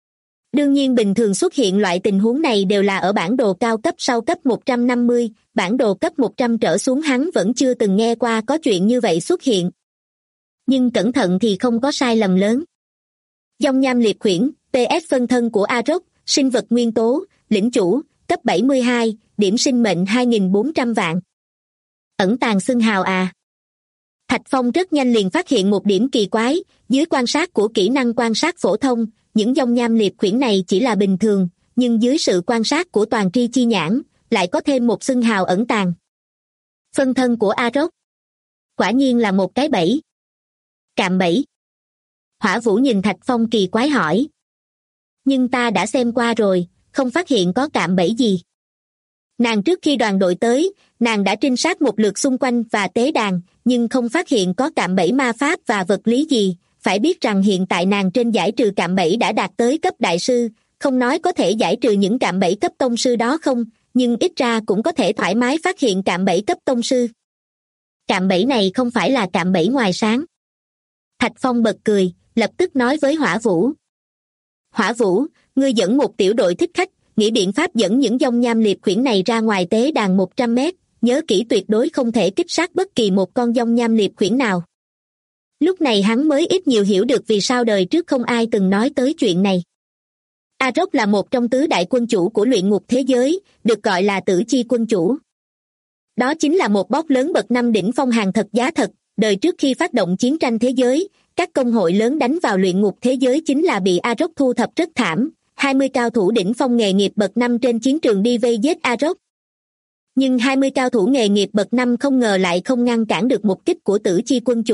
Đương nhiên bình thường xuất hiện loại tình huống này đều là ở bản đồ cao cấp sau cấp 150, bản đồ cấp 100 trở xuống hắn vẫn chưa từng nghe qua có chuyện như vậy xuất hiện. Nhưng cẩn thận thì không có sai lầm lớn. Dông nham liệp khuyển, PS phân thân của Arok, sinh vật nguyên tố, lĩnh chủ, cấp 72, điểm sinh mệnh 2.400 vạn. Ẩn tàng xưng hào à? Thạch Phong rất nhanh liền phát hiện một điểm kỳ quái, dưới quan sát của kỹ năng quan sát phổ thông, những dông nham liệp khuyển này chỉ là bình thường, nhưng dưới sự quan sát của toàn tri chi nhãn, lại có thêm một xưng hào ẩn tàng. Phân thân của Arok. Quả nhiên là một cái bẫy. Cạm bẫy. Hỏa Vũ nhìn Thạch Phong kỳ quái hỏi. Nhưng ta đã xem qua rồi, không phát hiện có cạm bẫy gì. Nàng trước khi đoàn đội tới, nàng đã trinh sát một lượt xung quanh và tế đàn, nhưng không phát hiện có cạm bẫy ma pháp và vật lý gì. Phải biết rằng hiện tại nàng trên giải trừ cạm bẫy đã đạt tới cấp đại sư, không nói có thể giải trừ những cạm bẫy cấp tông sư đó không, nhưng ít ra cũng có thể thoải mái phát hiện cạm bẫy cấp tông sư. Cạm bẫy này không phải là cạm bẫy ngoài sáng. Thạch Phong bật cười, lập tức nói với Hỏa Vũ. Hỏa Vũ, ngươi dẫn một tiểu đội thích khách, nghĩ biện pháp dẫn những dông nham liệp khuyển này ra ngoài tế đàn 100 mét, nhớ kỹ tuyệt đối không thể kích sát bất kỳ một con dông nham liệp khuyển nào. Lúc này hắn mới ít nhiều hiểu được vì sao đời trước không ai từng nói tới chuyện này. Arok là một trong tứ đại quân chủ của luyện ngục thế giới, được gọi là tử chi quân chủ. Đó chính là một boss lớn bậc 5 đỉnh phong hàng thật giá thật, đời trước khi phát động chiến tranh thế giới, các công hội lớn đánh vào luyện ngục thế giới chính là bị Arok thu thập rất thảm, 20 cao thủ đỉnh phong nghề nghiệp bậc 5 trên chiến trường đi vây giết Arok. Nhưng 20 cao thủ nghề nghiệp bậc 5 không ngờ lại không ngăn cản được một kích của tử chi quân chủ,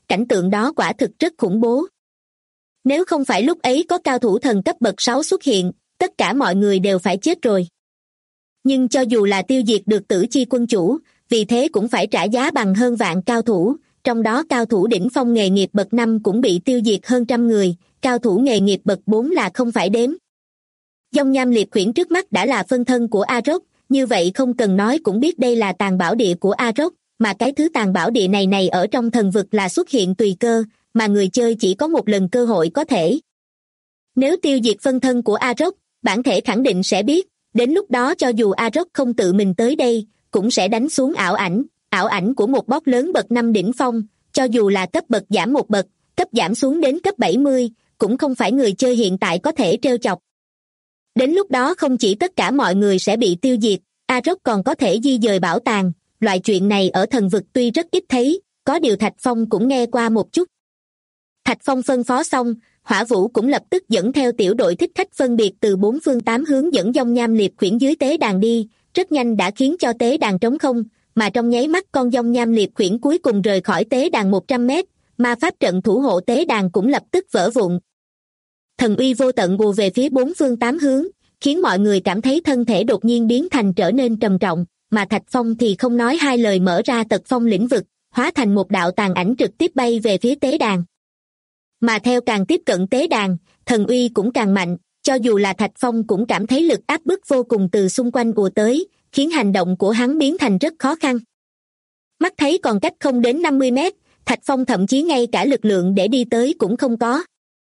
cảnh tượng đó quả thực rất khủng bố. Nếu không phải lúc ấy có cao thủ thần cấp bậc 6 xuất hiện, tất cả mọi người đều phải chết rồi. Nhưng cho dù là tiêu diệt được Tử Chi quân chủ, vì thế cũng phải trả giá bằng hơn vạn cao thủ, trong đó cao thủ đỉnh phong nghề nghiệp bậc 5 cũng bị tiêu diệt hơn trăm người, cao thủ nghề nghiệp bậc 4 là không phải đếm. Dòng nham liệt khuyển trước mắt đã là phân thân của Arok, như vậy không cần nói cũng biết đây là tàn bảo địa của Arok, mà cái thứ tàn bảo địa này ở trong thần vực là xuất hiện tùy cơ, mà người chơi chỉ có một lần cơ hội có thể. Nếu tiêu diệt phân thân của Arok, bản thể khẳng định sẽ biết, đến lúc đó cho dù Arok không tự mình tới đây, cũng sẽ đánh xuống ảo ảnh của một boss lớn bậc 5 đỉnh phong, cho dù là cấp bậc giảm một bậc, cấp giảm xuống đến cấp 70, cũng không phải người chơi hiện tại có thể trêu chọc. Đến lúc đó không chỉ tất cả mọi người sẽ bị tiêu diệt, Arok còn có thể di dời bảo tàng, loại chuyện này ở thần vực tuy rất ít thấy, có điều Thạch Phong cũng nghe qua một chút. Thạch Phong phân phó xong, Hỏa Vũ cũng lập tức dẫn theo tiểu đội thích khách phân biệt từ 4 phương 8 hướng dẫn dòng nham liệt khuyển dưới tế đàn đi, rất nhanh đã khiến cho tế đàn trống không, mà trong nháy mắt con dòng nham liệt khuyển cuối cùng rời khỏi tế đàn 100 mét, ma pháp trận thủ hộ tế đàn cũng lập tức vỡ vụn. Thần uy vô tận ùa về phía 4 phương 8 hướng, khiến mọi người cảm thấy thân thể đột nhiên biến thành trở nên trầm trọng, mà Thạch Phong thì không nói hai lời mở ra tật phong lĩnh vực, hóa thành một đạo tàn ảnh trực tiếp bay về phía tế đàn. Mà theo càng tiếp cận tế đàn, thần uy cũng càng mạnh, cho dù là Thạch Phong cũng cảm thấy lực áp bức vô cùng từ xung quanh ùa tới, khiến hành động của hắn biến thành rất khó khăn. Mắt thấy còn cách không đến 50 mét, Thạch Phong thậm chí ngay cả lực lượng để đi tới cũng không có.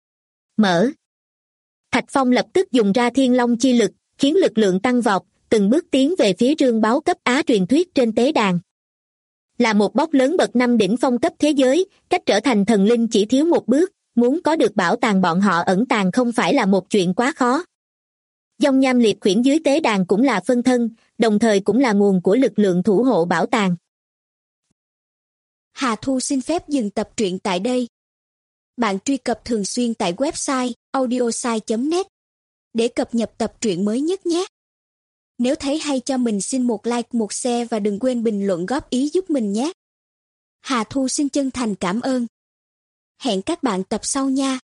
Thạch Phong lập tức dùng ra Thiên Long chi lực, khiến lực lượng tăng vọt, từng bước tiến về phía rương báu cấp Á truyền thuyết trên tế đàn. Là một boss lớn bậc 5 đỉnh phong cấp thế giới, cách trở thành thần linh chỉ thiếu một bước, muốn có được bảo tàng bọn họ ẩn tàng không phải là một chuyện quá khó. Dòng nham liệt khuyển dưới tế đàn cũng là phân thân, đồng thời cũng là nguồn của lực lượng thủ hộ bảo tàng. Hà Thu xin phép dừng tập truyện tại đây. Bạn truy cập thường xuyên tại website audiosai.net để cập nhật tập truyện mới nhất nhé. Nếu thấy hay cho mình xin một like, một share và đừng quên bình luận góp ý giúp mình nhé. Hà Thu xin chân thành cảm ơn. Hẹn các bạn tập sau nha.